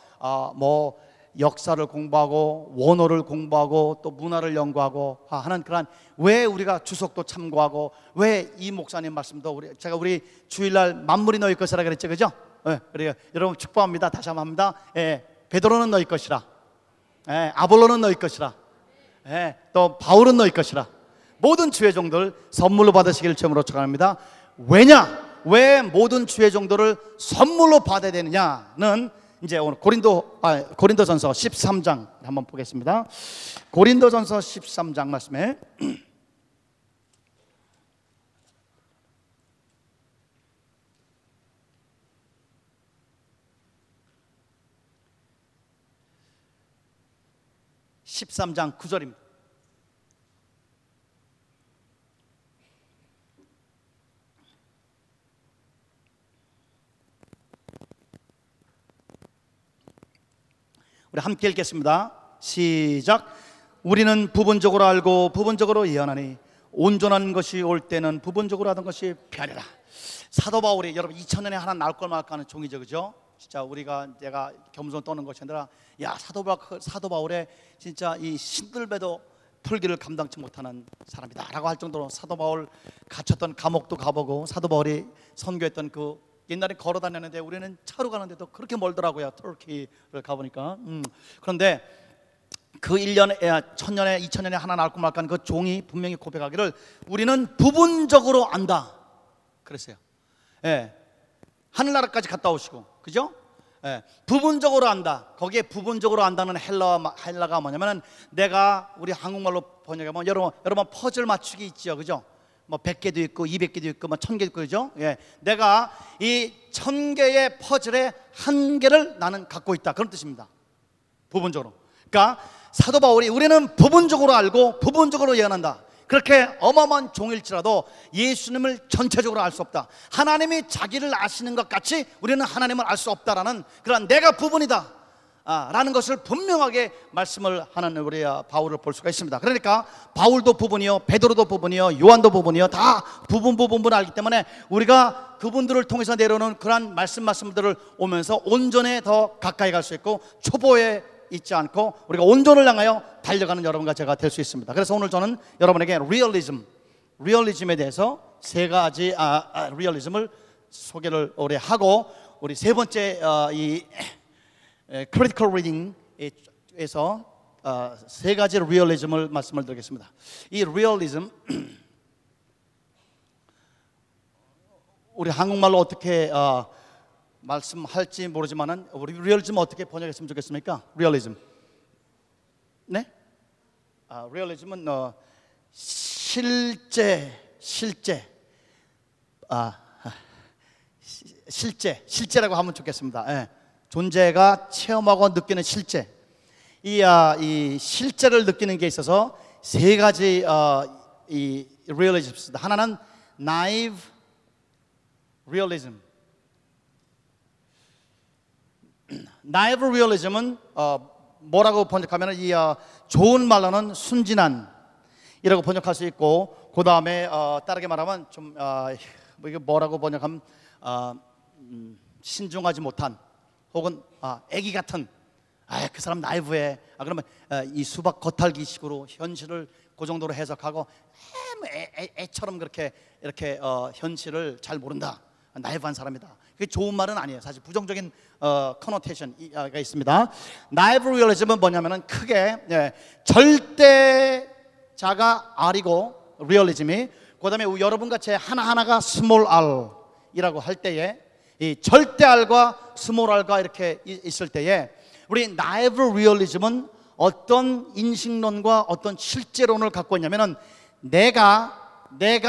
역사를 공부하고 원어를 공부하고 또 문화를 연구하고 하는 그런, 왜 우리가 주석도 참고하고 왜 이 목사님 말씀도 제가 우리 주일날 만물이 너희 것이라 그랬죠, 그죠? 그래요. 여러분 축복합니다. 다시 한번 합니다. 베드로는 너희 것이라, 아볼로는 너희 것이라, 또 바울은 너희 것이라, 모든 주의 종들 선물로 받으시기를 주님으로 축원합니다. 왜 모든 주의 종들을 선물로 받아야 되느냐는 이제 오늘 고린도전서 13장 한번 보겠습니다. 고린도전서 13장 말씀에 (13장) 9절입니다. 우리 함께 읽겠습니다. 시작. 우리는 부분적으로 알고 부분적으로 예언하니 온전한 것이 올 때는 부분적으로 하던 것이 편이라. 사도 바울이, 여러분 2000년에 하나 나올 걸 말하는 종이죠, 그죠? 진짜 내가 겸손 떠는 것이 아니라, 야, 사도 바울의 진짜 이 신들배도 풀기를 감당치 못하는 사람이다라고 할 정도로 사도 바울 갇혔던 감옥도 가보고, 사도 바울이 선교했던 그 옛날에 걸어 다녔는데 우리는 차로 가는데도 그렇게 멀더라고요. 터키를 가보니까. 그런데 그 1년에 1000년에 2000년에 하나 나올 것 말까 그 종이 분명히 고백하기를 우리는 부분적으로 안다 그랬어요. 하늘나라까지 갔다 오시고, 그죠? 부분적으로 안다. 거기에 부분적으로 안다는 헬라가 뭐냐면은, 내가 우리 한국말로 번역하면 여러분 퍼즐 맞추기 있죠, 그죠? 100개도 있고 200개도 있고 1000개도 있고, 그죠? 내가 이 1000개의 퍼즐의 한 개를 나는 갖고 있다, 그런 뜻입니다. 부분적으로. 그러니까 사도 바울이 우리는 부분적으로 알고 부분적으로 예언한다. 그렇게 어마어마한 종일지라도 예수님을 전체적으로 알 수 없다. 하나님이 자기를 아시는 것 같이 우리는 하나님을 알 수 없다라는 그런 내가 부분이다 라는 것을 분명하게 말씀을 하는 우리 바울을 볼 수가 있습니다. 그러니까 바울도 부분이요, 베드로도 부분이요, 요한도 부분이요, 다 부분 알기 때문에 우리가 그분들을 통해서 내려오는 그러한 말씀들을 오면서 온전에 더 가까이 갈 수 있고, 초보에 있지 않고 우리가 온전을 향하여 달려가는 여러분과 제가 될 수 있습니다. 그래서 오늘 저는 여러분에게 리얼리즘에 대해서 세 가지 리얼리즘을 소개를 오래 하고, 우리 세 번째 이 크리티컬 리딩에서 세 가지 리얼리즘을 말씀을 드리겠습니다. 이 리얼리즘 우리 한국말로 어떻게 말씀할지 모르지만은 우리 리얼리즘 어떻게 번역했으면 좋겠습니까? 리얼리즘. 네? 리얼리즘은 실제라고 하면 좋겠습니다. 예. 존재가 체험하고 느끼는 실제. 이 실제를 느끼는 게 있어서 세 가지 이 리얼리즘이 있습니다. 하나는 naive realism. naive realism은 뭐라고 번역하면 좋은 말로는 순진한이라고 번역할 수 있고, 그 다음에 다르게 말하면 좀 이게 뭐라고 번역하면 신중하지 못한, 혹은 애기 같은, 그 사람 나이브해. 그러면 이 수박 겉핥기식으로 현실을 그 정도로 해석하고 애처럼 그렇게 이렇게 현실을 잘 모른다, 나이브한 사람이다. 그게 좋은 말은 아니에요. 사실 부정적인 커노테이션가 있습니다. 나이브 리얼리즘은 뭐냐면은 크게 절대자가 R이고 리얼리즘이, 그다음에 여러분같이 하나하나가 스몰 R이라고 할 때에, 이 절대 R과 스몰 R과 이렇게 있을 때에, 우리 나이브 리얼리즘은 어떤 인식론과 어떤 실제론을 갖고 있냐면은 내가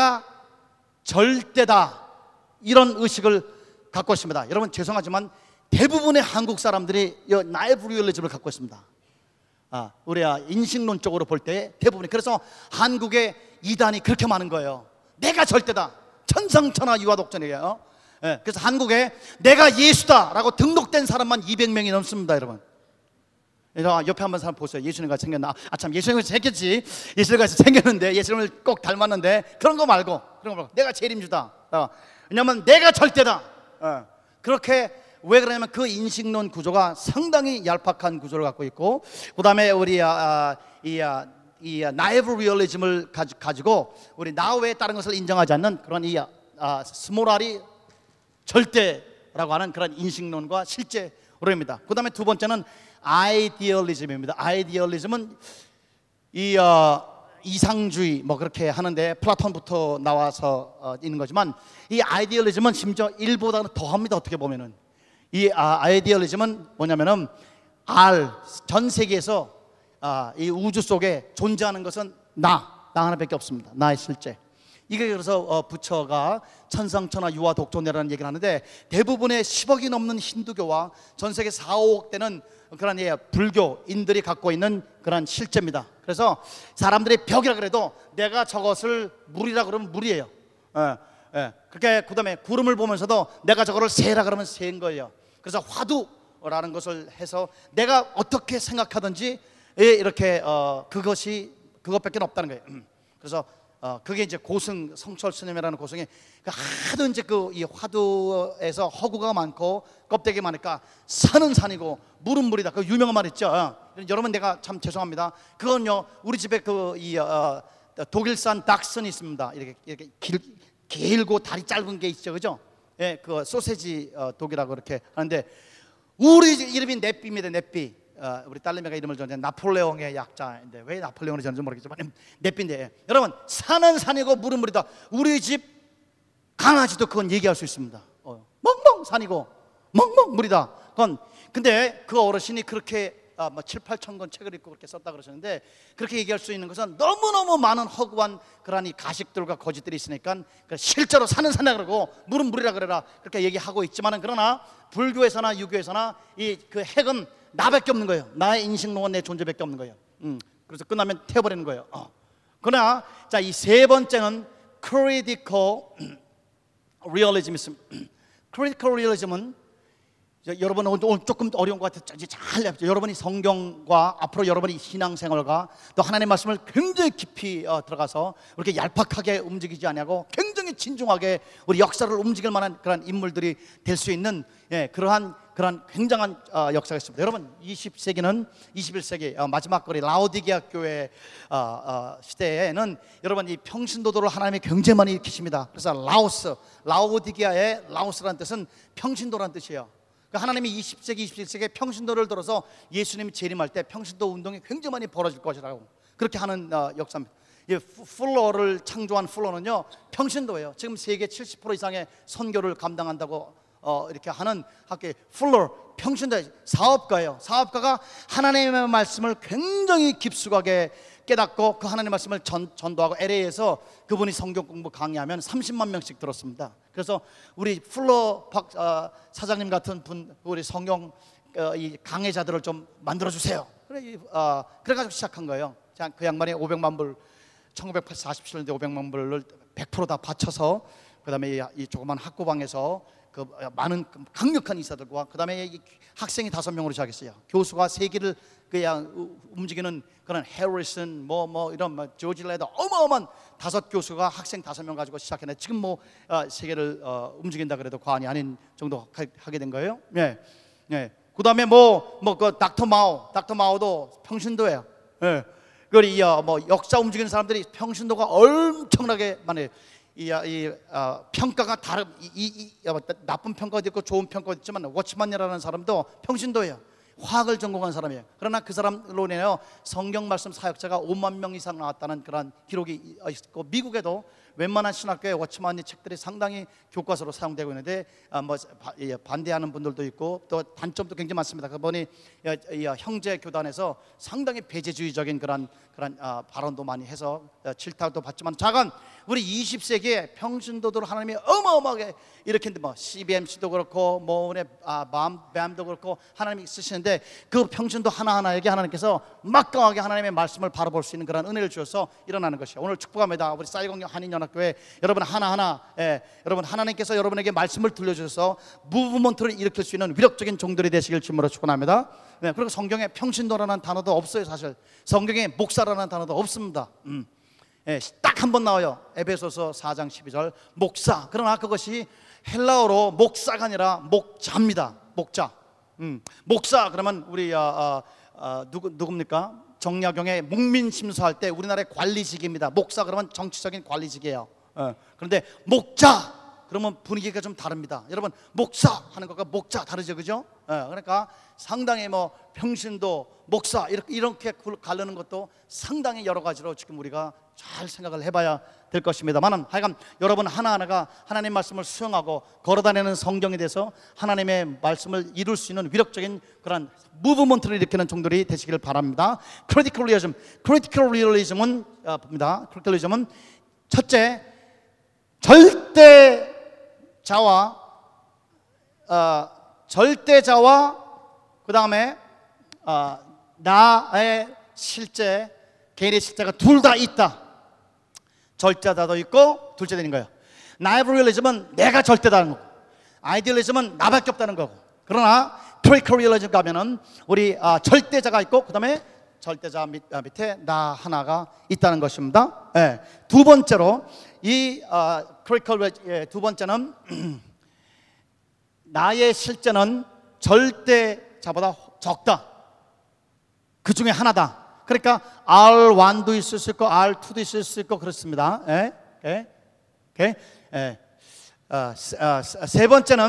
절대다, 이런 의식을 갖고 있습니다. 여러분 죄송하지만 대부분의 한국 사람들이 이 나이브 리얼리즘을 갖고 있습니다. 우리 인식론 쪽으로 볼 때 대부분이. 그래서 한국에 이단이 그렇게 많은 거예요. 내가 절대다, 천상천하 유아독존이에요. 그래서 한국에 내가 예수다라고 등록된 사람만 200명이 넘습니다, 여러분. 옆에 한번 사람 보세요. 예수님같이 생겼나? 참 예수님같이 생겼지. 예수님같이 생겼는데, 예수님을 꼭 닮았는데, 그런 거 말고 내가 재림주다. 왜냐하면 내가 절대다. 그렇게. 왜 그러냐면 그 인식론 구조가 상당히 얄팍한 구조를 갖고 있고, 그 다음에 우리 이 나이브 리얼리즘을 가지고 우리 나 외에 다른 것을 인정하지 않는 그런 이 스몰알이 절대라고 하는 그런 인식론과 실제론입니다. 그 다음에 두 번째는 아이디얼리즘입니다. 아이디얼리즘은 이 이상주의 뭐 그렇게 하는데 플라톤부터 나와서 있는 거지만, 이 아이디얼리즘은 심지어 일보다는 더합니다. 어떻게 보면은 이 아이디얼리즘은 뭐냐면은 전 세계에서 이 우주 속에 존재하는 것은 나 하나밖에 없습니다. 나의 실제. 이게 그래서 부처가 천상천하 유아 독존이라는 얘기를 하는데, 대부분의 10억이 넘는 힌두교와 전 세계 4, 5억 되는 그런 불교인들이 갖고 있는 그런 실제입니다. 그래서 사람들이 벽이라 그래도 내가 저것을 물이라 그러면 물이에요. 그렇게 그다음에 구름을 보면서도 내가 저거를 새라 그러면 새인 거예요. 그래서 화두라는 것을 해서 내가 어떻게 생각하든지 이렇게 그것밖에 없다는 거예요. 그래서 그게 이제 고승 성철 스님이라는 고승이 하도 이제 이 화두에서 허구가 많고 껍데기 많으니까 산은 산이고 물은 물이다. 그 유명한 말 있죠. 여러분 내가 참 죄송합니다. 그건요 우리 집에 독일산 닥슨이 있습니다. 이렇게 길고 다리 짧은 게 있죠, 그죠? 그 소세지 독이라고 그렇게 하는데, 우리 이름이 넷비입니다. 넷비. 우리 딸내미가 이름을 줬는데 나폴레옹의 약자인데 왜 나폴레옹을 줬는지 모르겠지만 넷비인데, 여러분 산은 산이고 물은 물이다. 우리 집 강아지도 그건 얘기할 수 있습니다. 멍멍 산이고 멍멍 물이다. 근데 그 어르신이 그렇게 7, 8천 권 책을 읽고 그렇게 썼다 그러셨는데, 그렇게 얘기할 수 있는 것은 너무너무 많은 허구한 그런 이 가식들과 거짓들이 있으니까 실제로 산은 산이라 그러고 물은 물이라 그래라 그렇게 얘기하고 있지만은, 그러나 불교에서나 유교에서나 그 핵은 나밖에 없는 거예요. 나의 인식론은 내 존재밖에 없는 거예요. 그래서 끝나면 태워버리는 거예요. 그러나 이 세 번째는 critical realism이 있습니다. critical realism은 여러분 오늘 조금 어려운 것 같아요. 잘 해보죠. 여러분이 성경과 앞으로 여러분이 신앙생활과 또 하나님의 말씀을 굉장히 깊이 들어가서 그렇게 얄팍하게 움직이지 아니하고 굉장히 진중하게 우리 역사를 움직일 만한 그런 인물들이 될 수 있는 그러한 굉장한 역사가 있습니다. 여러분 20세기는 21세기 마지막 거리 라오디게아 교회 시대에는 여러분 이 평신도들을 하나님이 굉장히 많이 일으키십니다. 그래서 라오디게아의 라오스라는 뜻은 평신도라는 뜻이에요. 하나님이 20세기, 21세기에 평신도를 들어서 예수님이 재림할 때 평신도 운동이 굉장히 많이 벌어질 것이라고 그렇게 하는 역사입니다. 풀러를 창조한 풀러는요 평신도예요. 지금 세계 70% 이상의 선교를 감당한다고 이렇게 하는 학교의 풀러 평신도 사업가예요. 사업가가 하나님의 말씀을 굉장히 깊숙하게 깨닫고 그 하나님의 말씀을 전도하고 LA에서 그분이 성경 공부 강의하면 30만 명씩 들었습니다. 그래서 우리 풀러 사장님 같은 분 우리 성경 이 강의자들을 좀 만들어 주세요. 그래가지고 시작한 거예요. 그 양반이 500만 불 1947년대 500만 불을 100% 다 바쳐서 그다음에 이 조그만 학고방에서 그 많은 강력한 이사들과 그다음에 학생이 5명으로 시작했어요. 교수가 세계를 그냥 움직이는 그런 해리슨 이런 조지 레더 어마어마한 5교수가 학생 5명 가지고 시작했네. 지금 세계를 움직인다 그래도 과언이 아닌 정도 하게 된 거예요. 그다음에 그 닥터 마오도 평신도예요. 그리 역사 움직이는 사람들이 평신도가 엄청나게 많아요. 평가가 나쁜 평가도 있고 좋은 평가도 있지만 워치만이라는 사람도 평신도예요. 화학을 전공한 사람이에요. 그러나 그 사람으로 인해서 성경 말씀 사역자가 5만 명 이상 나왔다는 그런 기록이 있고 미국에도 웬만한 신학교의 워치만이 책들이 상당히 교과서로 사용되고 있는데 반대하는 분들도 있고 또 단점도 굉장히 많습니다. 그분이 형제 교단에서 상당히 배제주의적인 그런 발언도 많이 해서 질타도 받지만 작은 우리 20세기에 평신도들 하나님이 어마어마하게 일으켰는데 CBMC도 그렇고 뱀도 그렇고 하나님이 쓰시는데 그 평신도 하나하나에게 하나님께서 막강하게 하나님의 말씀을 바라볼 수 있는 그런 은혜를 주셔서 일어나는 것이에요. 오늘 축복합니다. 우리 사이공영 한인연합교회 여러분 하나하나 여러분 하나님께서 여러분에게 말씀을 들려주셔서 무브먼트를 일으킬 수 있는 위력적인 종들이 되시길 주님으로 축원합니다. 그리고 성경에 평신도라는 단어도 없어요. 사실 성경에 목사라는 단어도 없습니다. 딱 한 번 나와요. 에베소서 4장 12절 목사. 그러나 그것이 헬라어로 목사가 아니라 목자입니다. 목사 그러면 우리 누굽니까? 정약용의 목민심수할 때 우리나라의 관리직입니다. 목사 그러면 정치적인 관리직이에요. 그런데 목자 그러면 분위기가 좀 다릅니다. 여러분 목사 하는 것과 목자 다르죠, 그죠? 그러니까 상당히 평신도 목사 이렇게 가르는 것도 상당히 여러 가지로 지금 우리가 잘 생각을 해봐야 될 것입니다만 하여간 여러분 하나하나가 하나님 말씀을 수용하고 걸어다니는 성경에 대해서 하나님의 말씀을 이룰 수 있는 위력적인 그런 무브먼트를 일으키는 종들이 되시기를 바랍니다. 크리티컬 리얼리즘은 봅니다. 크리티컬 리얼리즘은 첫째 절대자와 그 다음에 나의 실제 개인의 실제가 둘 다 있다. 절대자도 있고 둘째 되는 거예요. 나의 리얼리즘은 내가 절대다는 거고 아이디얼리즘은 나밖에 없다는 거고. 그러나 크리티컬 리얼리즘 가면은 우리 절대자가 있고 그 다음에 절대자 밑에 나 하나가 있다는 것입니다. 두 번째로 이 크리티컬 두 번째는 나의 실제는 절대자보다 적다. 그 중에 하나다. 그러니까 R1도 있을 수 있고 R2도 있을 수 있고 그렇습니다. 세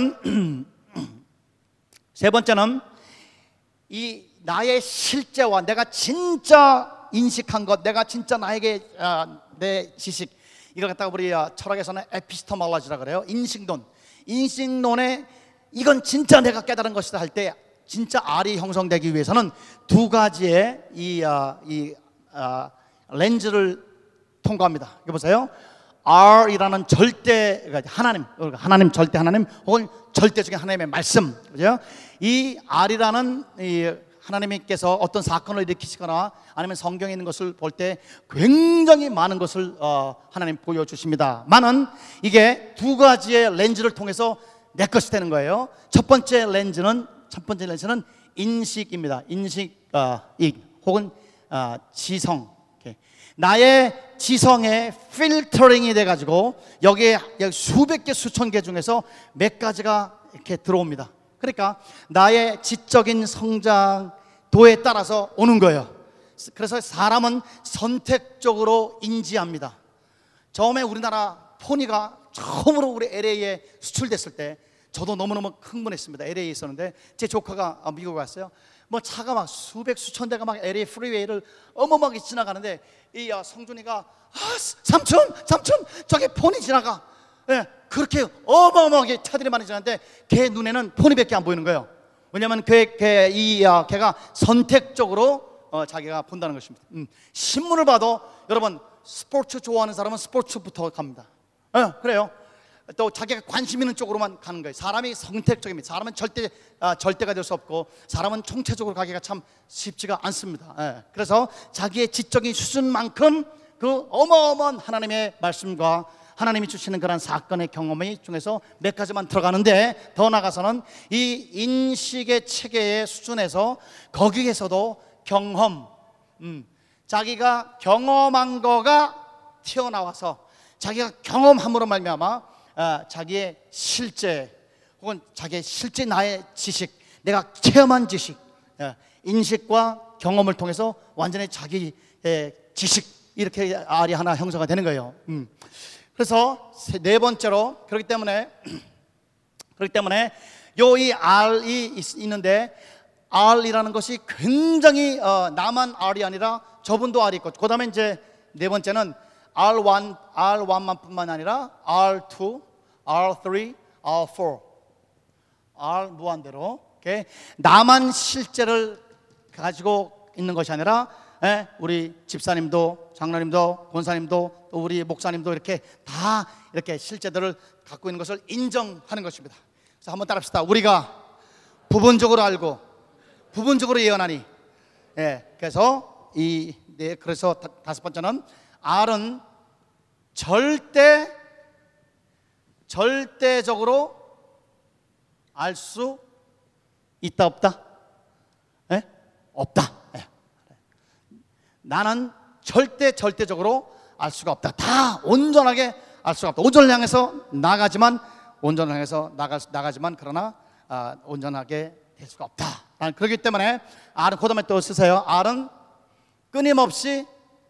번째는 이 나의 실제와 내가 진짜 인식한 것, 내가 진짜 나에게 내 지식 이걸 갖다가 우리 철학에서는 에피스토몰로지라 그래요. 인식론에 이건 진짜 내가 깨달은 것이다 할 때 진짜 R이 형성되기 위해서는 두 가지의 렌즈를 통과합니다. 이거 보세요. R이라는 절대 하나님 절대 하나님 혹은 절대적인 하나님의 말씀, 그죠? 이 R이라는 하나님께서 어떤 사건을 일으키시거나 아니면 성경에 있는 것을 볼 때 굉장히 많은 것을 하나님 보여주십니다. 많은 이게 두 가지의 렌즈를 통해서 내 것이 되는 거예요. 첫 번째 렌즈는 인식입니다. 인식, 혹은 지성. 나의 지성에 필터링이 돼가지고 여기에 수백 개 수천 개 중에서 몇 가지가 이렇게 들어옵니다. 그러니까 나의 지적인 성장도에 따라서 오는 거예요. 그래서 사람은 선택적으로 인지합니다. 처음에 우리나라 포니가 처음으로 우리 LA에 수출됐을 때 저도 너무너무 흥분했습니다. LA에 있었는데 제 조카가 미국 갔어요. 뭐 차가 막 수백 수천 대가 막 LA 프리웨이를 어마어마하게 지나가는데 이 성준이가 삼촌 저기 포니 지나가. 예, 그렇게 어마어마하게 차들이 많이 지나는데 걔 눈에는 포니밖에 안 보이는 거예요. 왜냐하면 걔가 선택적으로 자기가 본다는 것입니다. 신문을 봐도 여러분 스포츠 좋아하는 사람은 스포츠부터 갑니다. 그래요. 또 자기가 관심 있는 쪽으로만 가는 거예요. 사람이 선택적입니다. 사람은 절대가 될 수 없고 사람은 총체적으로 가기가 참 쉽지가 않습니다. 그래서 자기의 지적인 수준만큼 그 어마어마한 하나님의 말씀과 하나님이 주시는 그런 사건의 경험이 중에서 몇 가지만 들어가는데, 더 나아가서는 이 인식의 체계의 수준에서 거기에서도 경험, 자기가 경험한 거가 튀어나와서 자기가 경험함으로 말미암아 자기의 실제 혹은 자기의 실제 나의 지식, 내가 체험한 지식, 인식과 경험을 통해서 완전히 자기의 지식, 이렇게 R이 하나 형성이 되는 거예요. 그래서 네 번째로 그렇기 때문에 이 R이 있는데, R이라는 것이 굉장히 나만 R이 아니라 저분도 R이 있고, 그 다음에 이제 네 번째는 R1만 뿐만 아니라 R2, R3, R4, R 무한대로. 나만 실제를 가지고 있는 것이 아니라 우리 집사님도, 장로님도, 권사님도, 또 우리 목사님도 이렇게 다 이렇게 실제들을 갖고 있는 것을 인정하는 것입니다. 그래서 한번 따라합시다. 우리가 부분적으로 알고 부분적으로 예언하니. 그래서 다섯 번째는 R은 절대적으로 알 수 있다 없다? 없다. 나는 절대적으로 알 수가 없다. 다 온전하게 알 수가 없다. 온전을 향해서 나가지만 그러나 온전하게 될 수가 없다. 그렇기 때문에 R은, 그 다음에 또 쓰세요. R은 끊임없이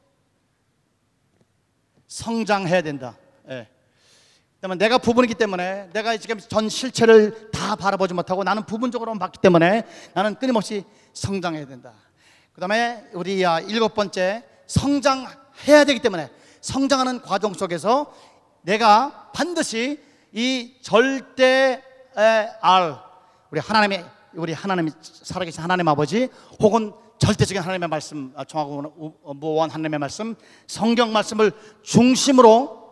성장해야 된다. 그러면 내가 부분이기 때문에, 내가 지금 전 실체를 다 바라보지 못하고 나는 부분적으로만 봤기 때문에 나는 끊임없이 성장해야 된다. 그 다음에 우리 일곱 번째, 성장해야 되기 때문에 성장하는 과정 속에서 내가 반드시 이 절대의 R, 우리 하나님이 살아계신 하나님 아버지, 혹은 절대적인 하나님의 말씀, 정하고 무한 하나님의 말씀, 성경 말씀을 중심으로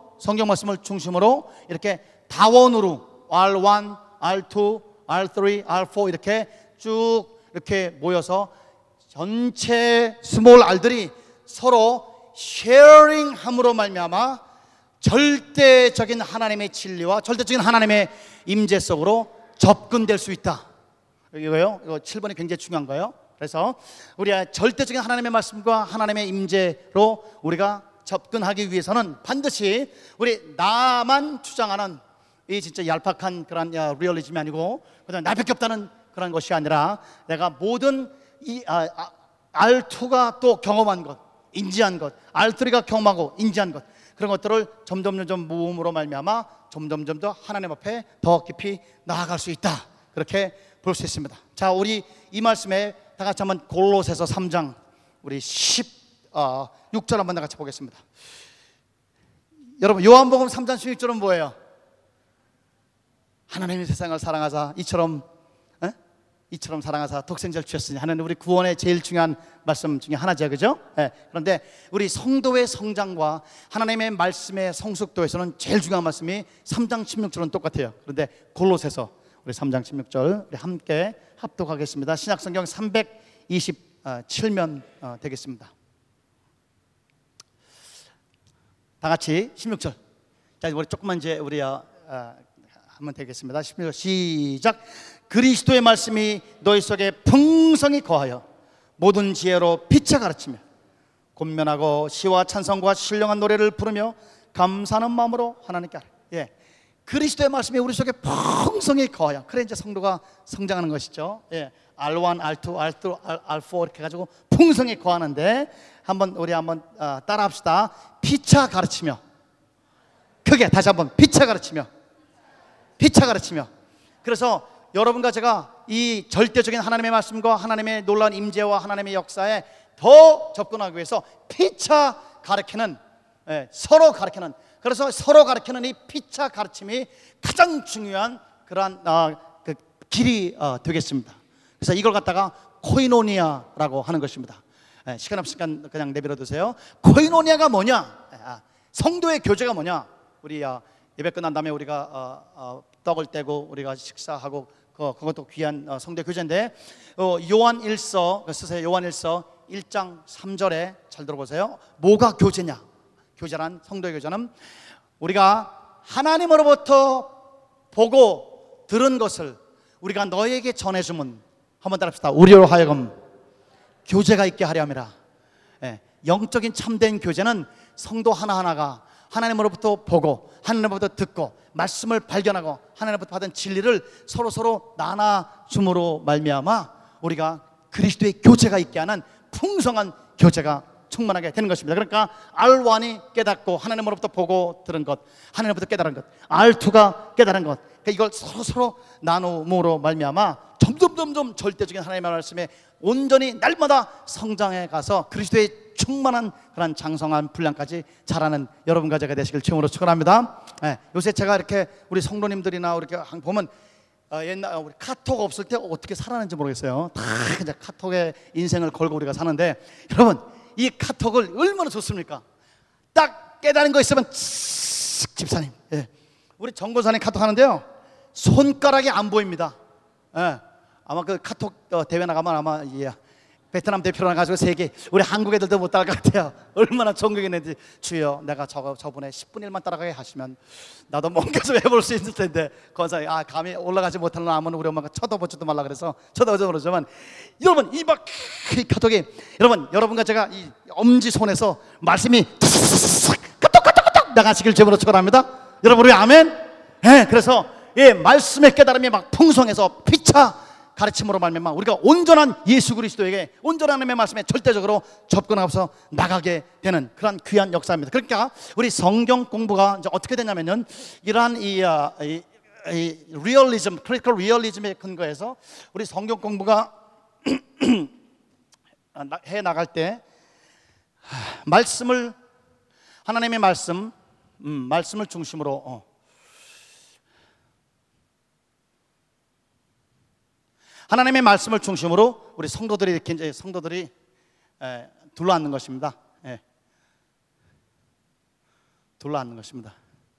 이렇게 다원으로 R1, R2, R3, R4 이렇게 쭉 이렇게 모여서 전체 스몰 R들이 서로 쉐어링함으로 말미암아 절대적인 하나님의 진리와 절대적인 하나님의 임재 속으로 접근될 수 있다. 이거 7번이 굉장히 중요한 거예요. 그래서 우리가 절대적인 하나님의 말씀과 하나님의 임재로 우리가 접근하기 위해서는 반드시 우리 나만 주장하는 이 진짜 얄팍한 그런 리얼리즘이 아니고, 그다음에 나밖에 없다는 그런 것이 아니라, 내가 모든 이 R2가 또 경험한 것, 인지한 것, R3가 경험하고 인지한 것, 그런 것들을 점점 모음으로 말미암아 점점 더 하나님 앞에 더 깊이 나아갈 수 있다. 그렇게 볼 수 있습니다. 자, 우리 이 말씀에 다 같이 한번 골로새서 3장 우리 16절 한번 다 같이 보겠습니다. 여러분, 요한복음 3장 16절은 뭐예요? 하나님이 세상을 사랑하사 이처럼 사랑하사 독생자를 주셨으니 하는 우리 구원의 제일 중요한 말씀 중에 하나죠, 그죠? 그런데 우리 성도의 성장과 하나님의 말씀의 성숙도에서는 제일 중요한 말씀이 3장 16절은 똑같아요. 그런데 골로새서 우리 3장 16절 우리 함께 합독하겠습니다. 신약성경 327면 되겠습니다. 다 같이 16절. 자, 우리 조금만 이제 우리 하면 되겠습니다. 10절 시작. 그리스도의 말씀이 너희 속에 풍성히 거하여 모든 지혜로 피차 가르치며 권면하고 시와 찬송과 신령한 노래를 부르며 감사하는 마음으로 하나님께 하라. 예, 그리스도의 말씀이 우리 속에 풍성히 거하여, 그래 이제 성도가 성장하는 것이죠. 예, R1, R2, R3, R4 이렇게 해가지고 풍성히 거하는데 우리 한번 따라합시다. 피차 가르치며, 크게 다시 한번 피차 가르치며, 피차 가르치며. 그래서 여러분과 제가 이 절대적인 하나님의 말씀과 하나님의 놀라운 임재와 하나님의 역사에 더 접근하기 위해서 피차 가르치는, 서로 가르치는, 그래서 서로 가르치는 이 피차 가르침이 가장 중요한 그러한 그 길이 되겠습니다. 그래서 이걸 갖다가 코이노니아라고 하는 것입니다. 시간 없으니까 그냥 내버려 두세요. 코이노니아가 뭐냐? 성도의 교제가 뭐냐? 우리 예배 끝난 다음에 우리가 떡을 떼고 우리가 식사하고 그것도 귀한 성도 교제인데, 요한일서 쓰세요. 요한일서 1장 3절에 잘 들어보세요. 뭐가 교제냐? 교제란, 성도의 교제는 우리가 하나님으로부터 보고 들은 것을 우리가 너에게 전해주면, 한번 따라합시다. 우리로 하여금 교제가 있게 하려 함이라. 영적인 참된 교제는 성도 하나하나가 하나님으로부터 보고 하나님으로부터 듣고 말씀을 발견하고 하나님으로부터 받은 진리를 서로 나눠줌으로 말미암아 우리가 그리스도의 교제가 있게 하는 풍성한 교제가 충만하게 되는 것입니다. 그러니까 R1이 깨닫고 하나님으로부터 보고 들은 것, 하나님으로부터 깨달은 것, R2가 깨달은 것, 그러니까 이걸 서로 나눔으로 말미암아 점점 절대적인 하나님의 말씀에 온전히 날마다 성장해 가서 그리스도의 충만한 그런 장성한 분량까지 자라는 여러분과 제가 되시길 주님으로 축원합니다. 요새 제가 이렇게 우리 성도님들이나 이렇게 보면 옛날 우리 카톡 없을 때 어떻게 살았는지 모르겠어요. 다 이제 카톡에 인생을 걸고 우리가 사는데, 여러분 이 카톡을 얼마나 좋습니까? 딱 깨달은 거 있으면 집사님, 우리 정고사님 카톡 하는데요, 손가락이 안 보입니다. 아마 그 카톡 대회 나가면 아마 베트남 대표로 나가지고 세계, 우리 한국 애들도 못 따라갈 것 같아요. 얼마나 존경했는지. 주여, 내가 저번에 10분 1만 따라가게 하시면 나도 뭔가 좀 해볼 수 있을 텐데, 권사님 감히 올라가지 못하는 아무는 우리 엄마가 쳐다보지도 말라 그래서 쳐다보지 모르지만, 여러분 이 카톡이, 여러분과 제가 이 엄지손에서 말씀이 끄떡끄떡끄떡 나가시길 제물로 축원합니다. 여러분 우리 아멘. 그래서 말씀의 깨달음이 막 풍성해서 피차 가르침으로 말미암아 우리가 온전한 예수 그리스도에게, 온전한 하나님의 말씀에 절대적으로 접근하면서 나가게 되는 그런 귀한 역사입니다. 그러니까 우리 성경 공부가 이제 어떻게 되냐면은, 이러한 이 리얼리즘, 크리티컬 리얼리즘에 근거해서 우리 성경 공부가 해 나갈 때 말씀을, 하나님의 말씀을 중심으로 하나님의 말씀을 중심으로 우리 성도들이 둘러앉는 것입니다. 둘러앉는 것입니다.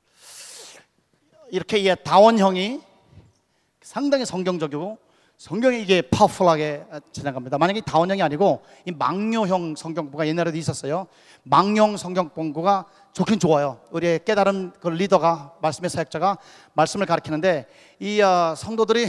이렇게 다원형이 상당히 성경적이고 성경이 이게 파워풀하게 지나갑니다. 만약에 다원형이 아니고 이 망ኞ형 성경공부가 옛날에도 있었어요. 망용 성경공부가 좋긴 좋아요. 우리의 깨달은 그 리더가, 말씀의 사역자가 말씀을 가르치는데, 이 성도들이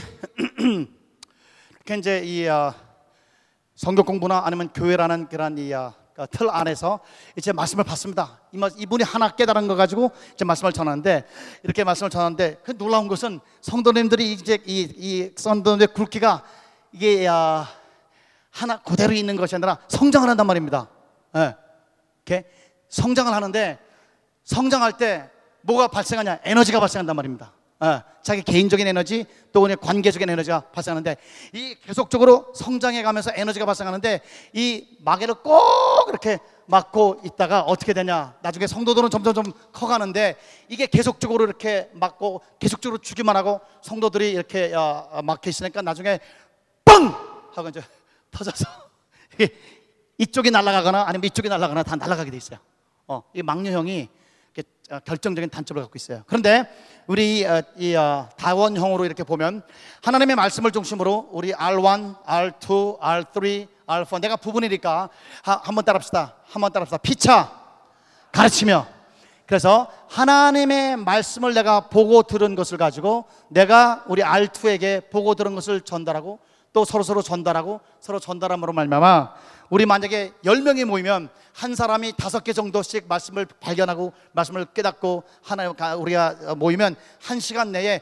이제 이 성경 공부나 아니면 교회라는 그런 이 틀 안에서 이제 말씀을 받습니다. 이분이 하나 깨달은 거 가지고 이제 말씀을 전하는데, 이렇게 말씀을 전하는데, 그 놀라운 것은 성도님들이 이제 이 성도님의 굵기가 이게 하나 그대로 있는 것이 아니라 성장을 한단 말입니다. 이렇게 성장을 하는데, 성장할 때 뭐가 발생하냐? 에너지가 발생한단 말입니다. 자기 개인적인 에너지, 또 그냥 관계적인 에너지가 발생하는데, 이 계속적으로 성장해 가면서 에너지가 발생하는데, 이 마개를 꼭 이렇게 막고 있다가 어떻게 되냐? 나중에 성도들은 점점 커가는데, 이게 계속적으로 이렇게 막고 계속적으로 주기만 하고 성도들이 이렇게 막혀 있으니까 나중에 뻥 하고 이제 터져서 이쪽이 날아가거나 아니면 이쪽이 날아가거나 다 날아가게 돼 있어요. 이 망류형이 결정적인 단점을 갖고 있어요. 그런데 우리 이 다원형으로 이렇게 보면, 하나님의 말씀을 중심으로 우리 R1, R2, R3, R4, 내가 부분이니까 한번 따라합시다. 피차 가르치며 그래서 하나님의 말씀을 내가 보고 들은 것을 가지고 내가 우리 R2에게 보고 들은 것을 전달하고 또 서로 전달하고 서로 전달함으로 말미암아 우리 만약에 10명이 모이면 한 사람이 5개 정도씩 말씀을 발견하고 말씀을 깨닫고 우리가 모이면 한 시간 내에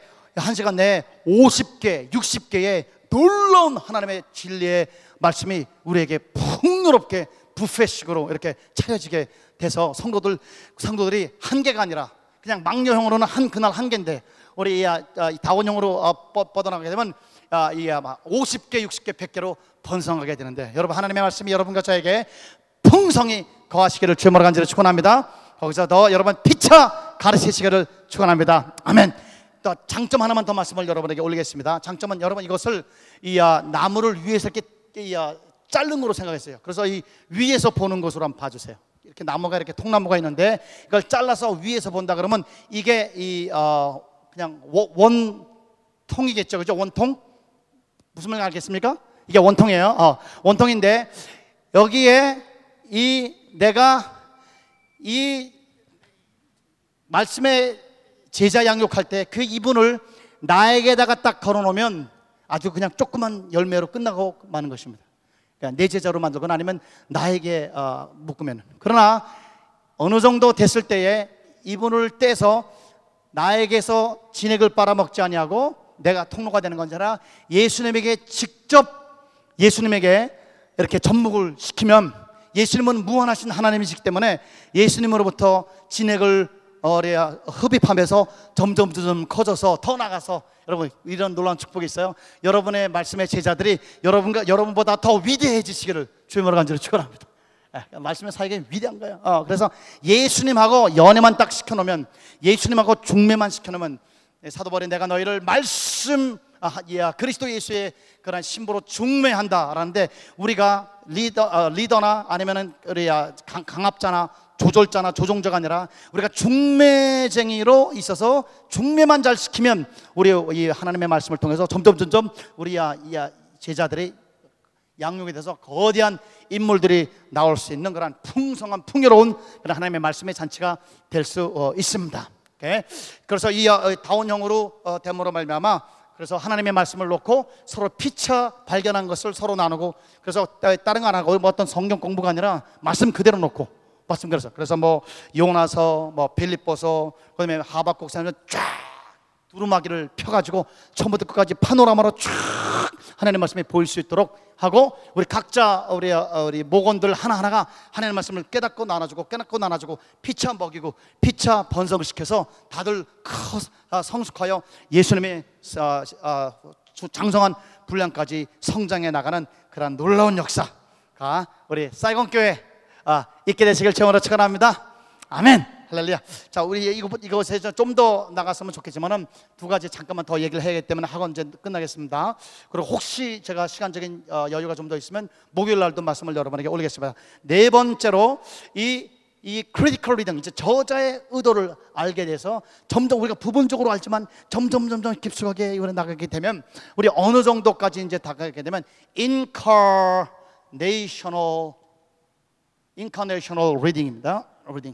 50개, 60개의 놀라운 하나님의 진리의 말씀이 우리에게 풍요롭게 뷔페식으로 이렇게 차려지게 돼서 성도들이 한 개가 아니라 그냥 망녀형으로는 그날 한 개인데 우리 다원형으로 뻗어나가게 되면 50개, 60개, 100개로 번성하게 되는데, 여러분 하나님의 말씀이 여러분과 저에게 풍성히 거하시기를 주의 이름으로 간절히 축원합니다. 거기서 더 여러분 피차 가르치시기를 축원합니다. 아멘. 또 장점 하나만 더 말씀을 여러분에게 올리겠습니다. 장점은 여러분 이것을 나무를 위에서 이렇게 자른 거로 생각했어요. 그래서 이 위에서 보는 것으로 한번 봐주세요. 이렇게 나무가 이렇게 통나무가 있는데 이걸 잘라서 위에서 본다 그러면 이게 그냥 원통이겠죠, 그죠? 원통? 무슨 말인지 알겠습니까? 이게 원통이에요. 원통인데 여기에 내가 이 말씀의 제자 양육할 때 그 이분을 나에게다가 딱 걸어놓으면 아주 그냥 조그만 열매로 끝나고 마는 것입니다. 그러니까 내 제자로 만들거나 아니면 나에게 묶으면. 그러나 어느 정도 됐을 때에 이분을 떼서 나에게서 진액을 빨아먹지 아니하고 내가 통로가 되는 건 아니라 예수님에게 직접 예수님에게 이렇게 접목을 시키면, 예수님은 무한하신 하나님이시기 때문에 예수님으로부터 진액을 흡입하면서 점점 커져서 더 나가서, 여러분 이런 놀라운 축복이 있어요. 여러분의 말씀의 제자들이 여러분보다 더 위대해지시기를 주의 이름으로 간절히 축원합니다. 말씀의 사역이 위대한 거예요. 그래서 예수님하고 연애만 딱 시켜놓으면, 예수님하고 중매만 시켜놓으면, 사도 바울이 내가 너희를 그리스도 예수의 그런 신부로 중매한다라는데, 우리가 리더나 아니면은 우리 강압자나 조절자나 조종자가 아니라 우리가 중매쟁이로 있어서 중매만 잘 시키면 우리 이 하나님의 말씀을 통해서 점점 우리 제자들이 양육이 돼서 거대한 인물들이 나올 수 있는 그런 풍성한 풍요로운 그런 하나님의 말씀의 잔치가 될 수 있습니다. 그래서 이 다원형으로 됨으로 말미암아 그래서 하나님의 말씀을 놓고 서로 피차 발견한 것을 서로 나누고, 그래서 다른 거 안 하고 어떤 성경 공부가 아니라 말씀 그대로 놓고 말씀 그래서 뭐 요나서, 뭐 빌립보서, 그다음에 하박국서는 쫙 두루마기를 펴가지고 처음부터 끝까지 파노라마로 쫙 하나님의 말씀이 보일 수 있도록 하고, 우리 각자 우리 목원들 하나하나가 하나님의 말씀을 깨닫고 나눠주고 피차 먹이고 피차 번성을 시켜서 다들 성숙하여 예수님의 장성한 분량까지 성장해 나가는 그런 놀라운 역사가 우리 사이건교회 있게 되시길 주님으로 축원합니다. 아멘. 할렐루야. 자, 우리 이것에 좀 더 나갔으면 좋겠지만은 두 가지 잠깐만 더 얘기를 해야 하기 때문에 하고 이제 끝나겠습니다. 그리고 혹시 제가 시간적인 여유가 좀 더 있으면 목요일 날도 말씀을 여러분에게 올리겠습니다. 네 번째로 이 크리티컬 리딩, 이제 저자의 의도를 알게 돼서 점점 우리가 부분적으로 알지만 점점 깊숙하게 나가게 되면, 우리 어느 정도까지 이제 다가게 되면 인카네이셔널 리딩입니다.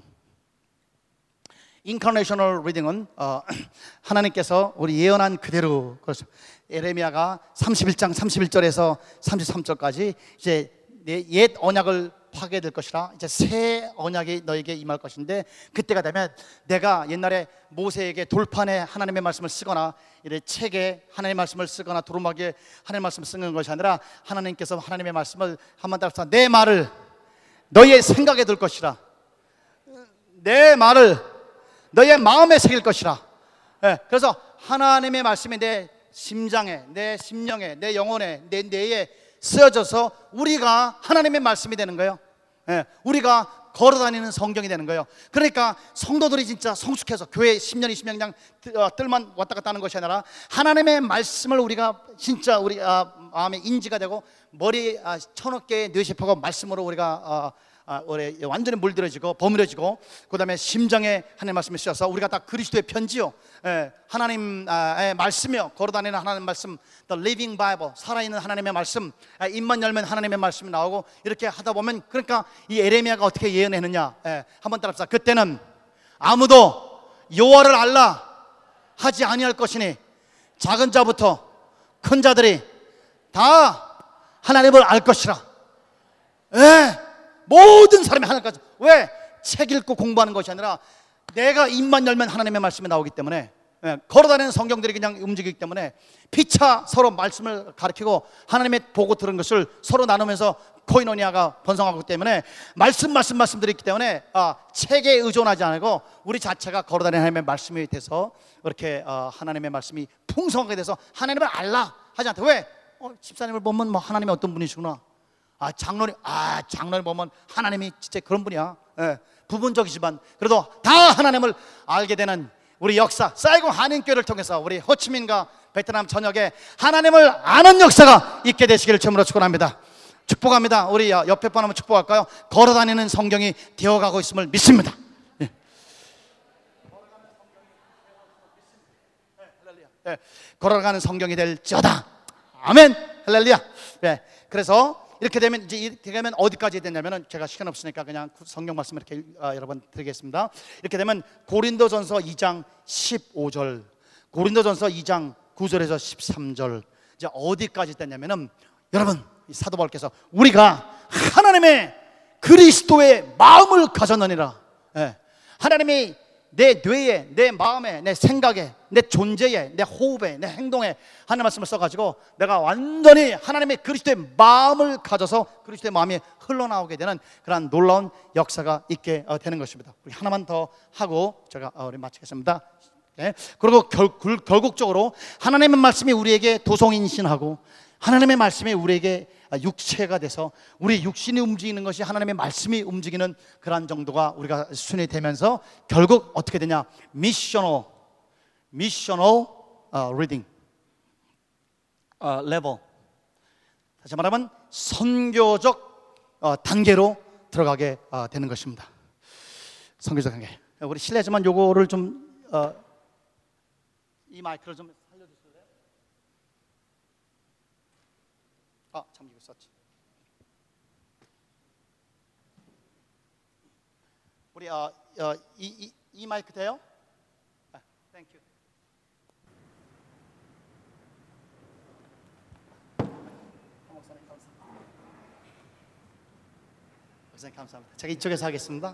인카네이셔널 리딩은 하나님께서 우리 예언한 그대로, 그렇죠. 에레미야가 31장 31절에서 33절까지 이제 옛 언약을 파괴될 것이라 이제 새 언약이 너에게 임할 것인데, 그때가 되면 내가 옛날에 모세에게 돌판에 하나님의 말씀을 쓰거나 이래 책에 하나님의 말씀을 쓰거나 두루마기에 하나님의 말씀을 쓰는 것이 아니라, 하나님께서 하나님의 말씀을 한번 따라서 내 말을 너희의 생각에 들 것이라, 내 말을 너희의 마음에 새길 것이라. 그래서 하나님의 말씀이 내 심장에, 내 심령에, 내 영혼에, 내 뇌에 쓰여져서 우리가 하나님의 말씀이 되는 거예요. 우리가 걸어다니는 성경이 되는 거예요. 그러니까 성도들이 진짜 성숙해서 교회 10년 20년 그냥 뜰만 왔다 갔다 하는 것이 아니라, 하나님의 말씀을 우리가 진짜 우리 마음에 인지가 되고 머리 천억개의 뇌세포가 말씀으로 우리가 완전히 물들어지고 버무려지고, 그 다음에 심장에 하나님의 말씀이 쓰여서 우리가 다 그리스도의 편지요, 하나님의 말씀이요, 걸어다니는 하나님의 말씀, The Living Bible, 살아있는 하나님의 말씀, 입만 열면 하나님의 말씀이 나오고, 이렇게 하다 보면, 그러니까 이 에레미야가 어떻게 예언했느냐, 한번 따라합시다. 그때는 아무도 여호와를 알라 하지 아니할 것이니 작은 자부터 큰 자들이 다 하나님을 알 것이라. 모든 사람이 하나님까지. 왜? 책 읽고 공부하는 것이 아니라 내가 입만 열면 하나님의 말씀이 나오기 때문에, 걸어다니는 성경들이 그냥 움직이기 때문에 피차 서로 말씀을 가르치고 하나님의 보고 들은 것을 서로 나누면서 코이노니아가 번성하기 때문에 말씀들이 있기 때문에 책에 의존하지 않고 우리 자체가 걸어다니는 하나님의 말씀이 돼서 이렇게 하나님의 말씀이 풍성하게 돼서 하나님을 알라 하지 않다. 왜? 집사님을 보면 뭐 하나님이 어떤 분이시구나. 장로님 보면 하나님이 진짜 그런 분이야. 부분적이지만 그래도 다 하나님을 알게 되는 우리 역사, 사이공 한인교회를 통해서 우리 호치민과 베트남 전역에 하나님을 아는 역사가 있게 되시기를 주님으로 축원합니다. 축복합니다. 우리 옆에 분 한번 축복할까요? 걸어다니는 성경이 되어가고 있음을 믿습니다. 걸어가는 성경이 될지어다. 아멘. 할렐루야. 그래서 이렇게 되면 어디까지 됐냐면은 제가 시간 없으니까 그냥 성경 말씀 이렇게 여러분 드리겠습니다. 이렇게 되면 고린도전서 2장 15절, 고린도전서 2장 9절에서 13절 이제 어디까지 됐냐면은 여러분 사도 바울께서 우리가 하나님의 그리스도의 마음을 가졌느니라. 하나님이 내 뇌에, 내 마음에, 내 생각에, 내 존재에, 내 호흡에, 내 행동에 하나님 말씀을 써가지고 내가 완전히 하나님의 그리스도의 마음을 가져서 그리스도의 마음이 흘러나오게 되는 그런 놀라운 역사가 있게 되는 것입니다. 우리 하나만 더 하고 제가 우리 마치겠습니다. 그리고 결국적으로 하나님의 말씀이 우리에게 도성인신하고 하나님의 말씀이 우리에게 육체가 돼서 우리 육신이 움직이는 것이 하나님의 말씀이 움직이는 그런 정도가 우리가 수준이 되면서 결국 어떻게 되냐? 미셔널 리딩 레벨, 다시 말하면 선교적 단계로 들어가게 되는 것입니다. 선교적 단계. 우리 실례지만 요거를 좀 이 마이크를 좀 살려주실래요? 잠기고 있었지. 우리 이 마이크 돼요? 땡큐. 목사님 감사합니다. 제가 이쪽에서 하겠습니다.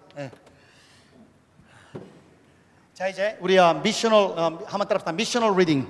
자, 이제 우리 미셔널 한번 따라합시다. 미셔널 리딩.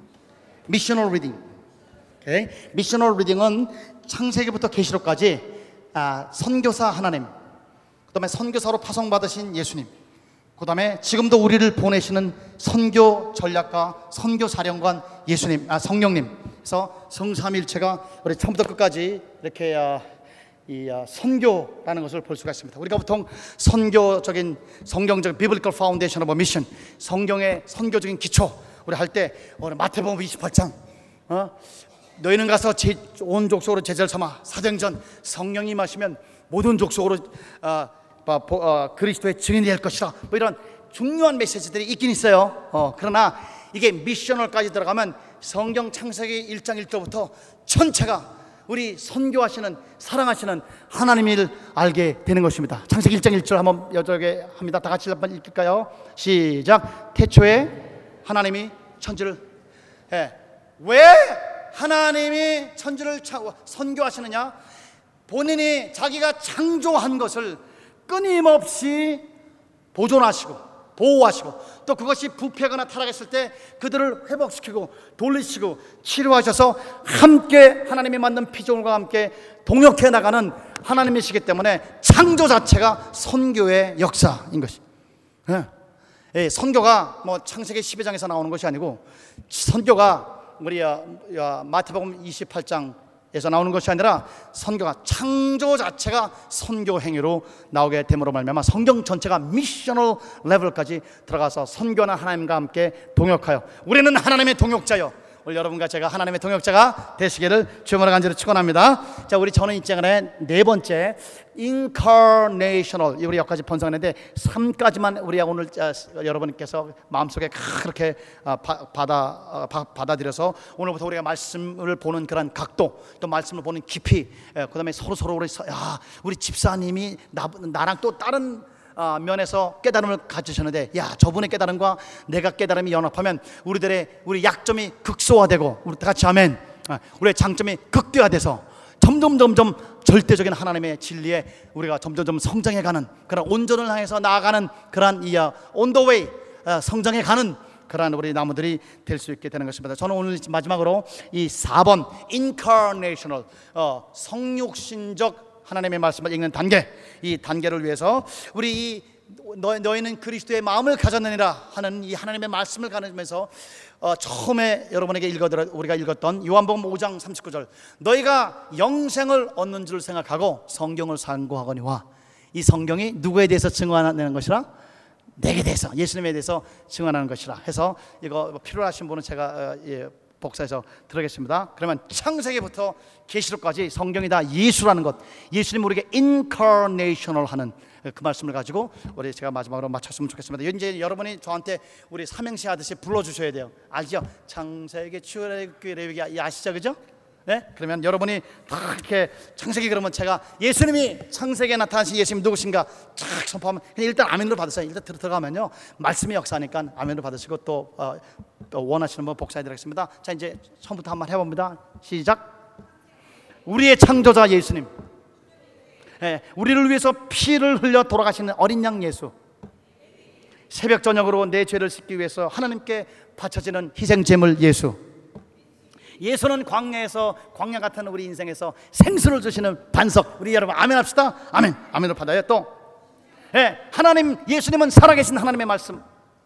오케이. 미셔널 리딩은 창세기부터 계시록까지 선교사 하나님, 그다음에 선교사로 파송받으신 예수님, 그다음에 지금도 우리를 보내시는 선교 전략가, 선교 사령관 예수님, 성령님. 그래서 성삼일체가 우리 처음부터 끝까지 이렇게 이 선교라는 것을 볼 수가 있습니다. 우리가 보통 선교적인 성경적 biblical foundation of a mission, 성경의 선교적인 기초 우리 할 때 마태복음 28장 너희는 가서 온 족속으로 제자를 삼아 사도행전 성령이 임하시면 모든 족속으로 그리스도의 증인이 될 것이라, 뭐 이런 중요한 메시지들이 있긴 있어요. 그러나 이게 미셔널까지 들어가면 성경 창세기 1장 1절부터 전체가 우리 선교하시는 사랑하시는 하나님을 알게 되는 것입니다. 창세기 1장 1절 한번 여절게 합니다. 다 같이 한번 읽을까요? 시작. 태초에 하나님이 천지를 왜 하나님이 천지를 선교하시느냐? 본인이 자기가 창조한 것을 끊임없이 보존하시고 보호하시고 또 그것이 부패하거나 타락했을 때 그들을 회복시키고 돌리시고 치료하셔서 함께 하나님이 만든 피조물과 함께 동역해 나가는 하나님이시기 때문에 창조 자체가 선교의 역사인 것이. 선교가 뭐 창세기 12장에서 나오는 것이 아니고 선교가 우리 마태복음 28장에서 나오는 것이 아니라 선교가 창조 자체가 선교 행위로 나오게 됨으로 말미암아 성경 전체가 미셔널 레벨까지 들어가서 선교하는 하나님과 함께 동역하여 우리는 하나님의 동역자요. 오늘 여러분과 제가 하나님의 동역자가 되시기를 주님으로 간절히 축원합니다. 자, 우리 저는 이 시간에 네 번째 incarnational, 우리 여기까지 번성했는데 3까지만 우리가 오늘 여러분께서 마음속에 그렇게 받아들여서 오늘부터 우리가 말씀을 보는 그런 각도, 또 말씀을 보는 깊이, 그다음에 서로 우리 집사님이 나랑 또 다른 면에서 깨달음을 가지셨는데, 야, 저분의 깨달음과 내가 깨달음이 연합하면 우리 약점이 극소화되고, 우리 다 같이 아멘. 우리의 장점이 극대화돼서 점점 절대적인 하나님의 진리에 우리가 점점 성장해가는, 그런 온전을 향해서 나아가는 그러한 on the way, 성장해가는 그러한 우리 나무들이 될 수 있게 되는 것입니다. 저는 오늘 마지막으로 이 4번 incarnational, 성육신적 하나님의 말씀을 읽는 단계, 이 단계를 위해서 우리 너희는 그리스도의 마음을 가졌느니라 하는 이 하나님의 말씀을 가르치면서 처음에 여러분에게 우리가 읽었던 요한복음 5장 39절, 너희가 영생을 얻는 줄 생각하고 성경을 상고하거니와, 이 성경이 누구에 대해서 증언하는 것이라? 내게 대해서, 예수님에 대해서 증언하는 것이라 해서, 이거 필요하신 분은 제가 복사해서 드리겠습니다. 그러면 창세기부터 계시록까지 성경이 다 예수라는 것, 예수님 우리에게 인카네이셔널 하는 그 말씀을 가지고 우리 제가 마지막으로 마쳤으면 좋겠습니다. 이제 여러분이 저한테 우리 삼행시 하듯이 불러주셔야 돼요. 알죠? 창세기 출애굽기 레위기 아시죠? 그죠? 네? 그러면 여러분이 다 이렇게 창세기, 그러면 제가 예수님이 창세기에 나타나신 예수님 누구신가 쫙 선포하면 그냥 일단 아멘으로 받으세요. 일단 들어가면요 말씀이 역사니까 아멘으로 받으시고, 또 원하시는 분 복사해드리겠습니다. 자, 이제 처음부터 한번 해봅니다. 시작. 우리의 창조자 예수님, 우리를 위해서 피를 흘려 돌아가시는 어린 양 예수, 새벽 저녁으로 내 죄를 씻기 위해서 하나님께 바쳐지는 희생 제물 예수, 예수는 광야에서, 광야 같은 우리 인생에서 생수를 주시는 반석. 우리 여러분 아멘 합시다. 아멘. 아멘으로 받아요. 또 하나님, 예수님은 살아계신 하나님의 말씀,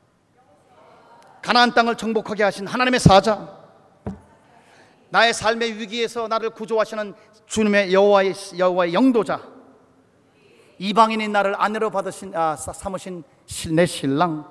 가나안 땅을 정복하게 하신 하나님의 사자, 나의 삶의 위기에서 나를 구조하시는 주님의 여호와의 영도자, 이방인인 나를 아내로 삼으신 내 신랑,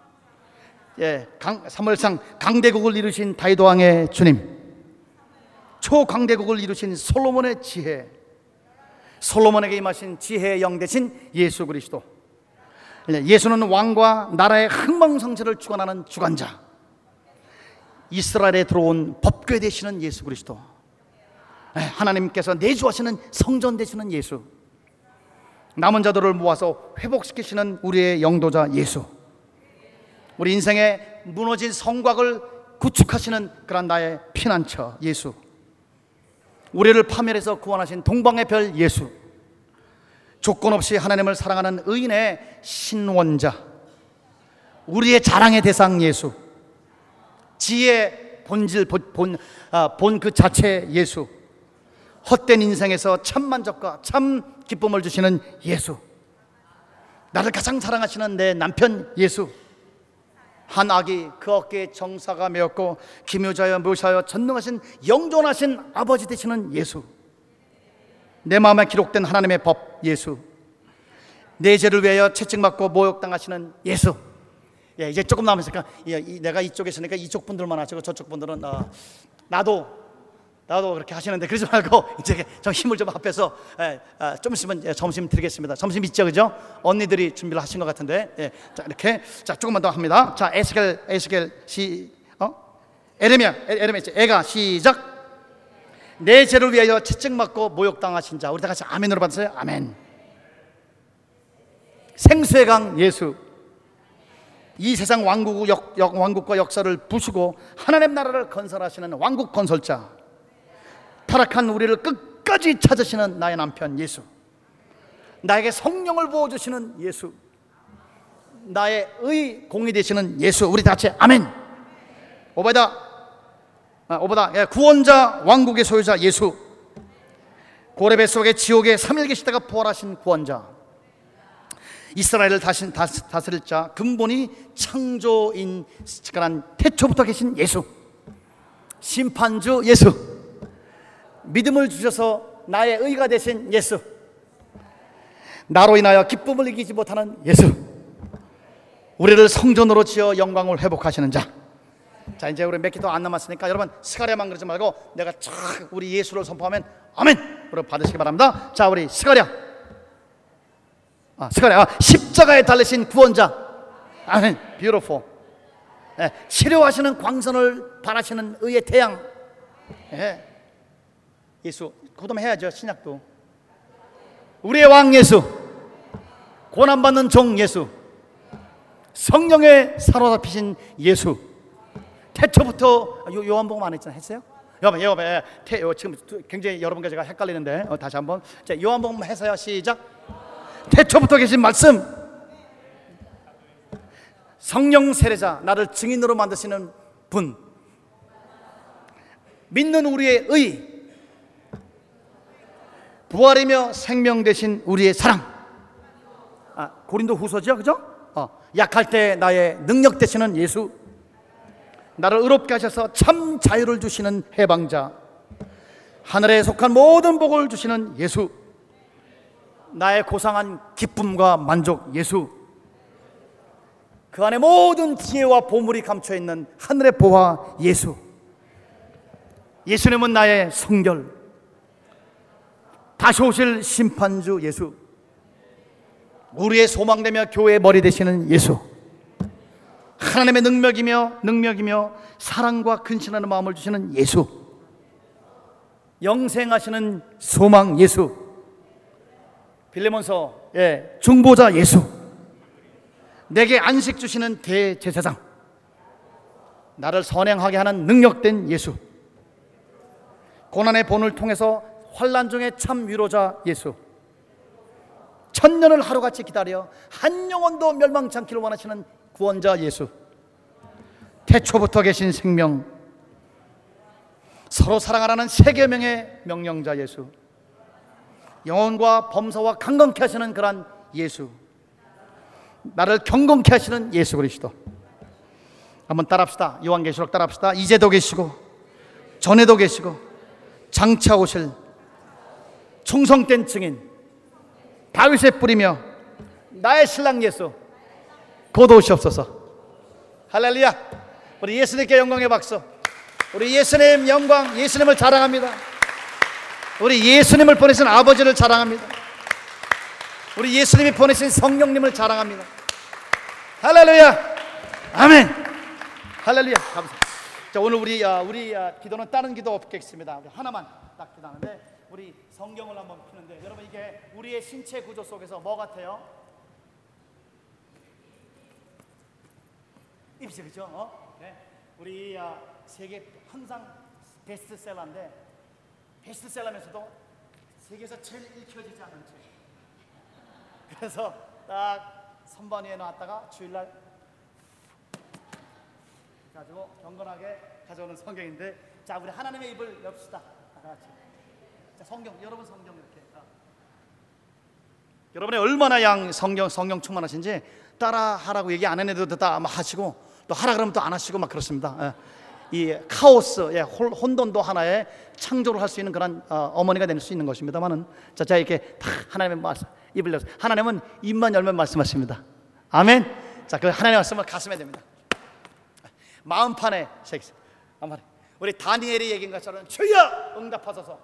사무엘상 강대국을 이루신 다윗 왕의 주님, 초강대국을 이루신 솔로몬의 지혜, 솔로몬에게 임하신 지혜의 영 되신 예수 그리스도. 예수는 왕과 나라의 흥망성쇠를 주관하는 주관자, 이스라엘에 들어온 법궤 되시는 예수 그리스도, 하나님께서 내주하시는 성전 되시는 예수, 남은 자들을 모아서 회복시키시는 우리의 영도자 예수, 우리 인생의 무너진 성곽을 구축하시는 그런 나의 피난처 예수, 우리를 파멸해서 구원하신 동방의 별 예수, 조건 없이 하나님을 사랑하는 의인의 신원자, 우리의 자랑의 대상 예수, 지혜의 본질, 본 그 자체 예수, 헛된 인생에서 참 만족과 참 기쁨을 주시는 예수, 나를 가장 사랑하시는 내 남편 예수, 한 아기 그 어깨에 정사가 메었고 기묘자여 묘사여 전능하신 영존하신 아버지 되시는 예수, 내 마음에 기록된 하나님의 법 예수, 내 죄를 위하여 채찍맞고 모욕당하시는 예수. 이제 조금 남았으니까 내가 이쪽에 있으니까 이쪽 분들만 하시고 저쪽 분들은 나도 그렇게 하시는데 그러지 말고 이제 좀 힘을 좀 합해서 좀 있으면 점심 드리겠습니다. 점심 있죠, 그죠? 언니들이 준비를 하신 것 같은데, 자, 이렇게 조금만 더 합니다. 자, 에스겔 에레미야 애가 시작. 내 죄를 위하여 채찍맞고 모욕당하신 자, 우리 다 같이 아멘으로 받으세요. 아멘. 생수의 강 예수, 이 세상 왕국과 역사를 부수고 하나님 나라를 건설하시는 왕국 건설자, 타락한 우리를 끝까지 찾으시는 나의 남편 예수, 나에게 성령을 부어주시는 예수, 나의 공이 되시는 예수. 우리 다 같이 아멘. 오바다 구원자, 왕국의 소유자 예수, 고레 속에 지옥에 3일 계시다가 부활하신 구원자, 이스라엘을 다스릴 자, 근본이 창조인 그런 태초부터 계신 예수, 심판주 예수, 믿음을 주셔서 나의 의가 되신 예수, 나로 인하여 기쁨을 이기지 못하는 예수, 우리를 성전으로 지어 영광을 회복하시는 자. 자, 이제 우리 몇 개 더 안 남았으니까 여러분 스가랴만 그러지 말고 내가 쫙 우리 예수를 선포하면 아멘 여러분 받으시기 바랍니다. 자, 우리 스가랴 십자가에 달리신 구원자 아멘. beautiful. 치료하시는 광선을 바라시는 의의 태양 예수. 그것도 해야죠. 신약도 우리의 왕 예수, 고난받는 종 예수, 성령에 사로잡히신 예수. 태초부터 요한복음 안 했잖아요. 했어요? 여러분, 지금 굉장히 여러분과 제가 헷갈리는데 다시 한번. 자, 요한복음 해서요. 시작. 태초부터 계신 말씀, 성령 세례자, 나를 증인으로 만드시는 분, 믿는 우리의 의, 부활이며 생명 되신 우리의 사랑. 고린도 후서죠, 그죠? 약할 때 나의 능력 되시는 예수, 나를 의롭게 하셔서 참 자유를 주시는 해방자, 하늘에 속한 모든 복을 주시는 예수, 나의 고상한 기쁨과 만족 예수, 그 안에 모든 지혜와 보물이 감춰있는 하늘의 보화 예수. 예수님은 나의 성결, 다시 오실 심판주 예수, 우리의 소망되며 교회의 머리 되시는 예수, 하나님의 능력이며 사랑과 근신하는 마음을 주시는 예수, 영생하시는 소망 예수, 빌레몬서 중보자 예수, 내게 안식 주시는 대제사장, 나를 선행하게 하는 능력된 예수, 고난의 본을 통해서 환난 중에 참 위로자 예수, 천년을 하루같이 기다려 한 영혼도 멸망치 않기를 원하시는 구원자 예수, 태초부터 계신 생명, 서로 사랑하라는 세 계명의 명령자 예수, 영혼과 범사와 강건케 하시는 그런 예수, 나를 경건케 하시는 예수 그리스도. 한번 따라합시다. 요한계시록 따라합시다. 이제도 계시고 전에도 계시고 장차 오실 충성된 증인, 다윗의 뿌리며 나의 신랑 예수, 곧 오시옵소서. 할렐루야. 우리 예수님께 영광의 박수. 우리 예수님 영광, 예수님을 자랑합니다. 우리 예수님을 보내신 아버지를 자랑합니다. 우리 예수님이 보내신 성령님을 자랑합니다. 할렐루야. 아멘. 할렐루야. 감사합니다. 자, 오늘 우리 기도는 다른 기도 없겠습니다. 하나만 딱 기도하는데, 우리 성경을 한번 펴는데, 여러분 이게 우리의 신체 구조 속에서 뭐 같아요? 입시, 그죠? 네. 우리 세계 항상 베스트셀러인데, 베스트셀러면서도 세계에서 제일 읽혀지지 않은 책. 그래서 딱 선반 위에 놨다가 주일날 가지고 경건하게 가져오는 성경인데, 자, 우리 하나님의 입을 엽시다. 다 같이. 자, 성경, 여러분 성경 이렇게. 여러분이 얼마나 성경 충만하신지 따라하라고 얘기 안 해도 다 하시고, 또 하라 그러면 또 안 하시고 막 그렇습니다. 이 카오스, 혼돈도 하나의 창조를 할 수 있는 그런 어머니가 될 수 있는 것입니다만은, 자, 이렇게 다 하나님의 말씀 입을 열어서, 하나님은 입만 열면 말씀하십니다. 아멘. 자, 그 하나님의 말씀을 가슴에 댑니다. 마음판에 새기세요. 우리 다니엘이 얘기한 것처럼 주여 응답하소서.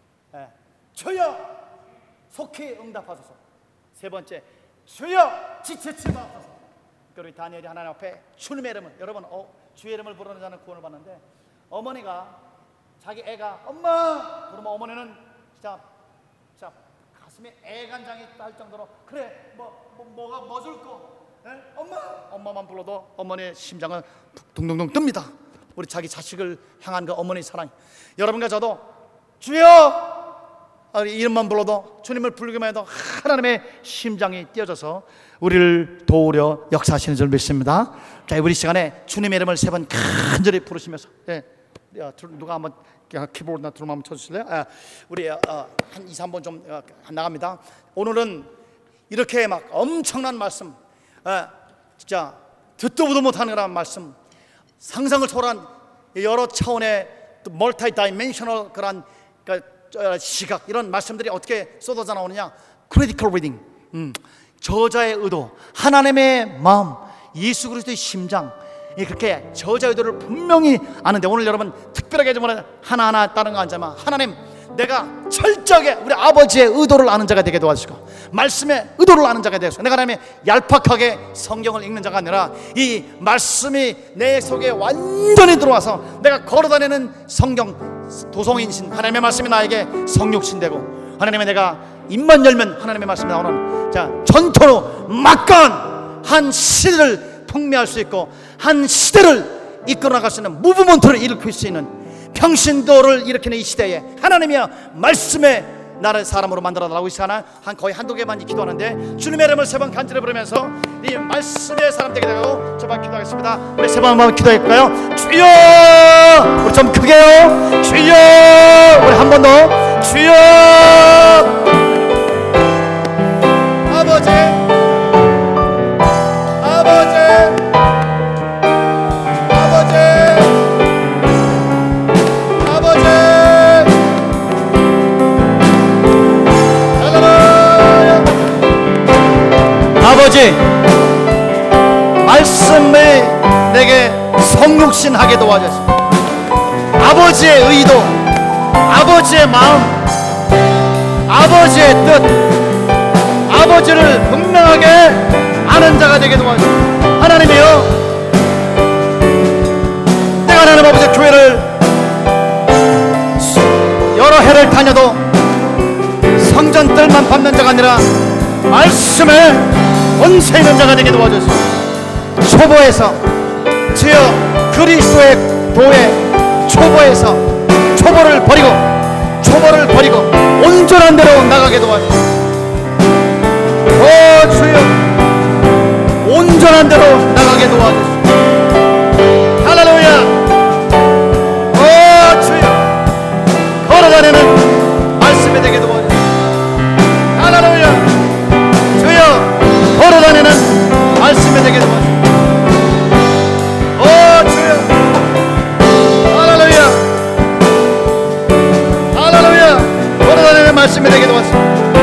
주여 속히 응답하소서. 세 번째, 주여 지체치 마옵소서. 우리 다니엘이 하나님 앞에 주님의 이름을, 여러분 주의 이름을 부르는 자는 구원을 받는데, 어머니가 자기 애가 엄마 그러면 어머니는 진짜 가슴에 애간장이 딸 정도로, 그래 뭐 줄 거, 엄마만 불러도 어머니의 심장은 둥둥둥 뜹니다. 우리 자기 자식을 향한 그 어머니 사랑. 여러분과 저도 주여 이름만 불러도, 주님을 부르기만 해도 하나님의 심장이 뛰어져서 우리를 도우려 역사하시는 줄 믿습니다. 자, 우리 시간에 주님의 이름을 세 번 간절히 부르시면서, 누가 한번 키보드나 드럼 한번 쳐주실래요? 우리 한 2, 3번 좀 나갑니다. 오늘은 이렇게 막 엄청난 말씀, 진짜 듣도 보도 못하는 그런 말씀, 상상을 초월한 여러 차원의 멀티 다이멘셔널 그런 시각, 이런 말씀들이 어떻게 쏟아져 나오느냐. 크리티컬 리딩, 저자의 의도, 하나님의 마음, 예수 그리스도의 심장, 그렇게 저자의 의도를 분명히 아는데, 오늘 여러분 특별하게 좀 하나하나 다른 거 앉아마. 하나님, 내가 철저하게 우리 아버지의 의도를 아는 자가 되게 도와주시고, 말씀의 의도를 아는 자가 되어서, 내가 하나님의 얄팍하게 성경을 읽는 자가 아니라 이 말씀이 내 속에 완전히 들어와서 내가 걸어다니는 성경 도성인신, 하나님의 말씀이 나에게 성육신 되고, 하나님의 내가 입만 열면 하나님의 말씀이 나오는 자 전토로 막강한 한 시대를 풍미할 수 있고 한 시대를 이끌어 나갈 수 있는 무브먼트를 일으킬 수 있는 평신도를 일으키는 이 시대에 하나님이 말씀의 나를 사람으로 만들어달라고 이 시간에 거의 한두 개만 기도하는데 주님의 이름을 세 번 간절히 부르면서 이 말씀의 사람 되게 되고 저만 기도하겠습니다. 우리 세 번 한번 기도할까요? 주여! 우리 좀 크게요. 주여! 우리 한 번 더. 주여! 아버지, 아버지, 아버지, 아버지. 아버지, 말씀을 내게 성육신하게 도와주시고 아버지의 의도, 아버지의 마음, 아버지의 뜻, 아버지를 분명하게 아는 자가 되게 도와주시고 하나님이여, 내가 하나님 아버지 교회를 여러 해를 다녀도 성전들만 밟는 자가 아니라 말씀에 권세 있는 자가 되게 도와주시고 초보에서 주여 그리스도의 도에 초보에서 초보를 버리고 온전한 대로 나가게 도와주시고 오 주여 온전한 대로 나가게 도와주시고 할렐루야 오 주여 걸어다니는 말씀이 되게 도와주시고 할렐루야 주여 걸어다니는 말씀이 되게 도와주시고 오 주여 할렐루야 할렐루야 걸어다니는 말씀이 되게 도와주시고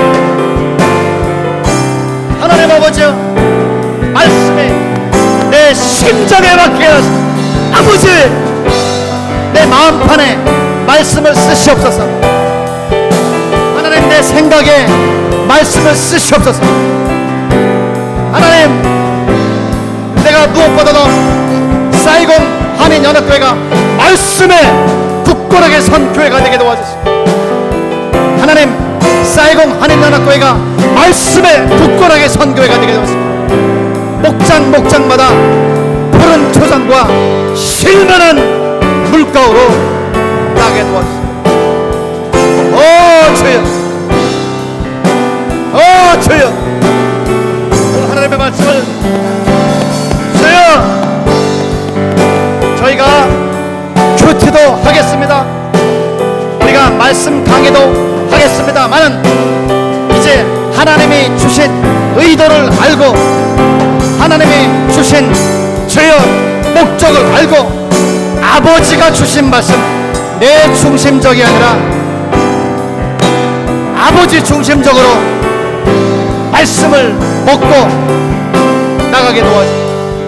하나님 아버지 말씀이 내 심장에 박히게 하소서. 아버지 내 마음판에 말씀을 쓰시옵소서. 하나님 내 생각에 말씀을 쓰시옵소서. 하나님 내가 무엇보다도 사이공 한인연합교회가 말씀에 굳건하게 선 교회가 되게 도와주시고 하나님 사이공 한인연합교회가 말씀에 굳건하게 선 교회가 되게 도와주시고 목장마다 푸른 초장과 실만한 물가으로 나게 도와주시고 오 주여 오 주여 오늘 하나님의 말씀을 주여 저희가 큐티도 하겠습니다. 우리가 말씀 강의도 하겠습니다만은 이제 하나님이 주신 의도를 알고 하나님이 주신 주여 목적을 알고 아버지가 주신 말씀 내 중심적이 아니라 아버지 중심적으로 말씀을 먹고 나가게 도와주시고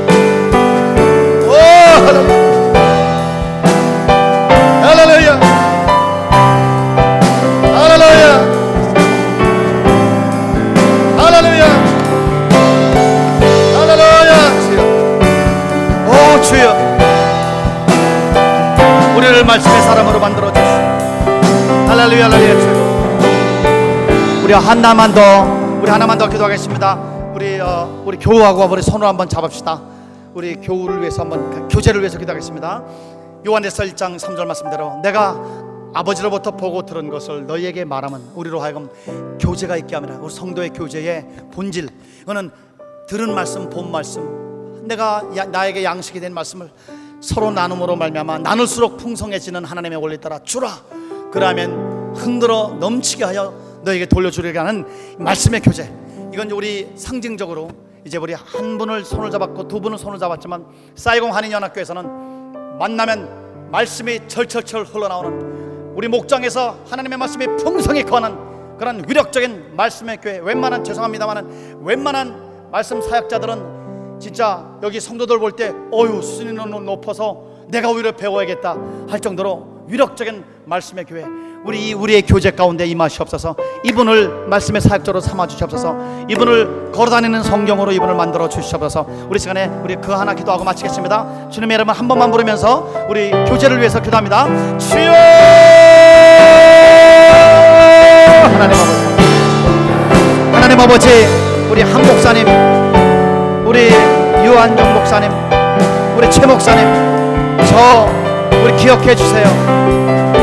오 할렐루야 할렐루야 할렐루야 할렐루야 주여 오 주여 우리를 말씀의 사람으로 만들어 주시오 할렐루야 할렐루야 주여 우리 하나만 더 기도하겠습니다. 우리 교우하고 우리 손을 한번 잡읍시다. 우리 교우를 위해서 한번 교제를 위해서 기도하겠습니다. 요한에서 1장 3절 말씀대로 내가 아버지로부터 보고 들은 것을 너희에게 말하면 우리로 하여금 교제가 있게 하느라 우리 성도의 교제의 본질 이거는 들은 말씀 본 말씀 내가 나에게 양식이 된 말씀을 서로 나눔으로 말미암아 나눌수록 풍성해지는 하나님의 원리 따라 주라 그러면 흔들어 넘치게 하여 너에게 돌려주려고 하는 말씀의 교제 이건 우리 상징적으로 이제 우리 한 분을 손을 잡았고 두 분은 손을 잡았지만 사이공 한인연합교회에서는 만나면 말씀이 철철철 흘러나오는 우리 목장에서 하나님의 말씀이 풍성히 거하는 그런 위력적인 말씀의 교회 웬만한 말씀 사역자들은 진짜 여기 성도들 볼 때 어휴 수준이 높아서 내가 오히려 배워야겠다 할 정도로 위력적인 말씀의 교회 우리의 교제 가운데 임하시옵소서. 이분을 말씀의 사역자로 삼아 주시옵소서. 이분을 걸어다니는 성경으로 이분을 만들어 주시옵소서. 우리 시간에 우리 그 하나 기도하고 마치겠습니다. 주님의 이름을 한 번만 부르면서 우리 교제를 위해서 기도합니다. 주여 하나님 아버지 아버지, 우리 한 목사님, 우리 유한정 목사님, 우리 최 목사님, 우리 기억해 주세요.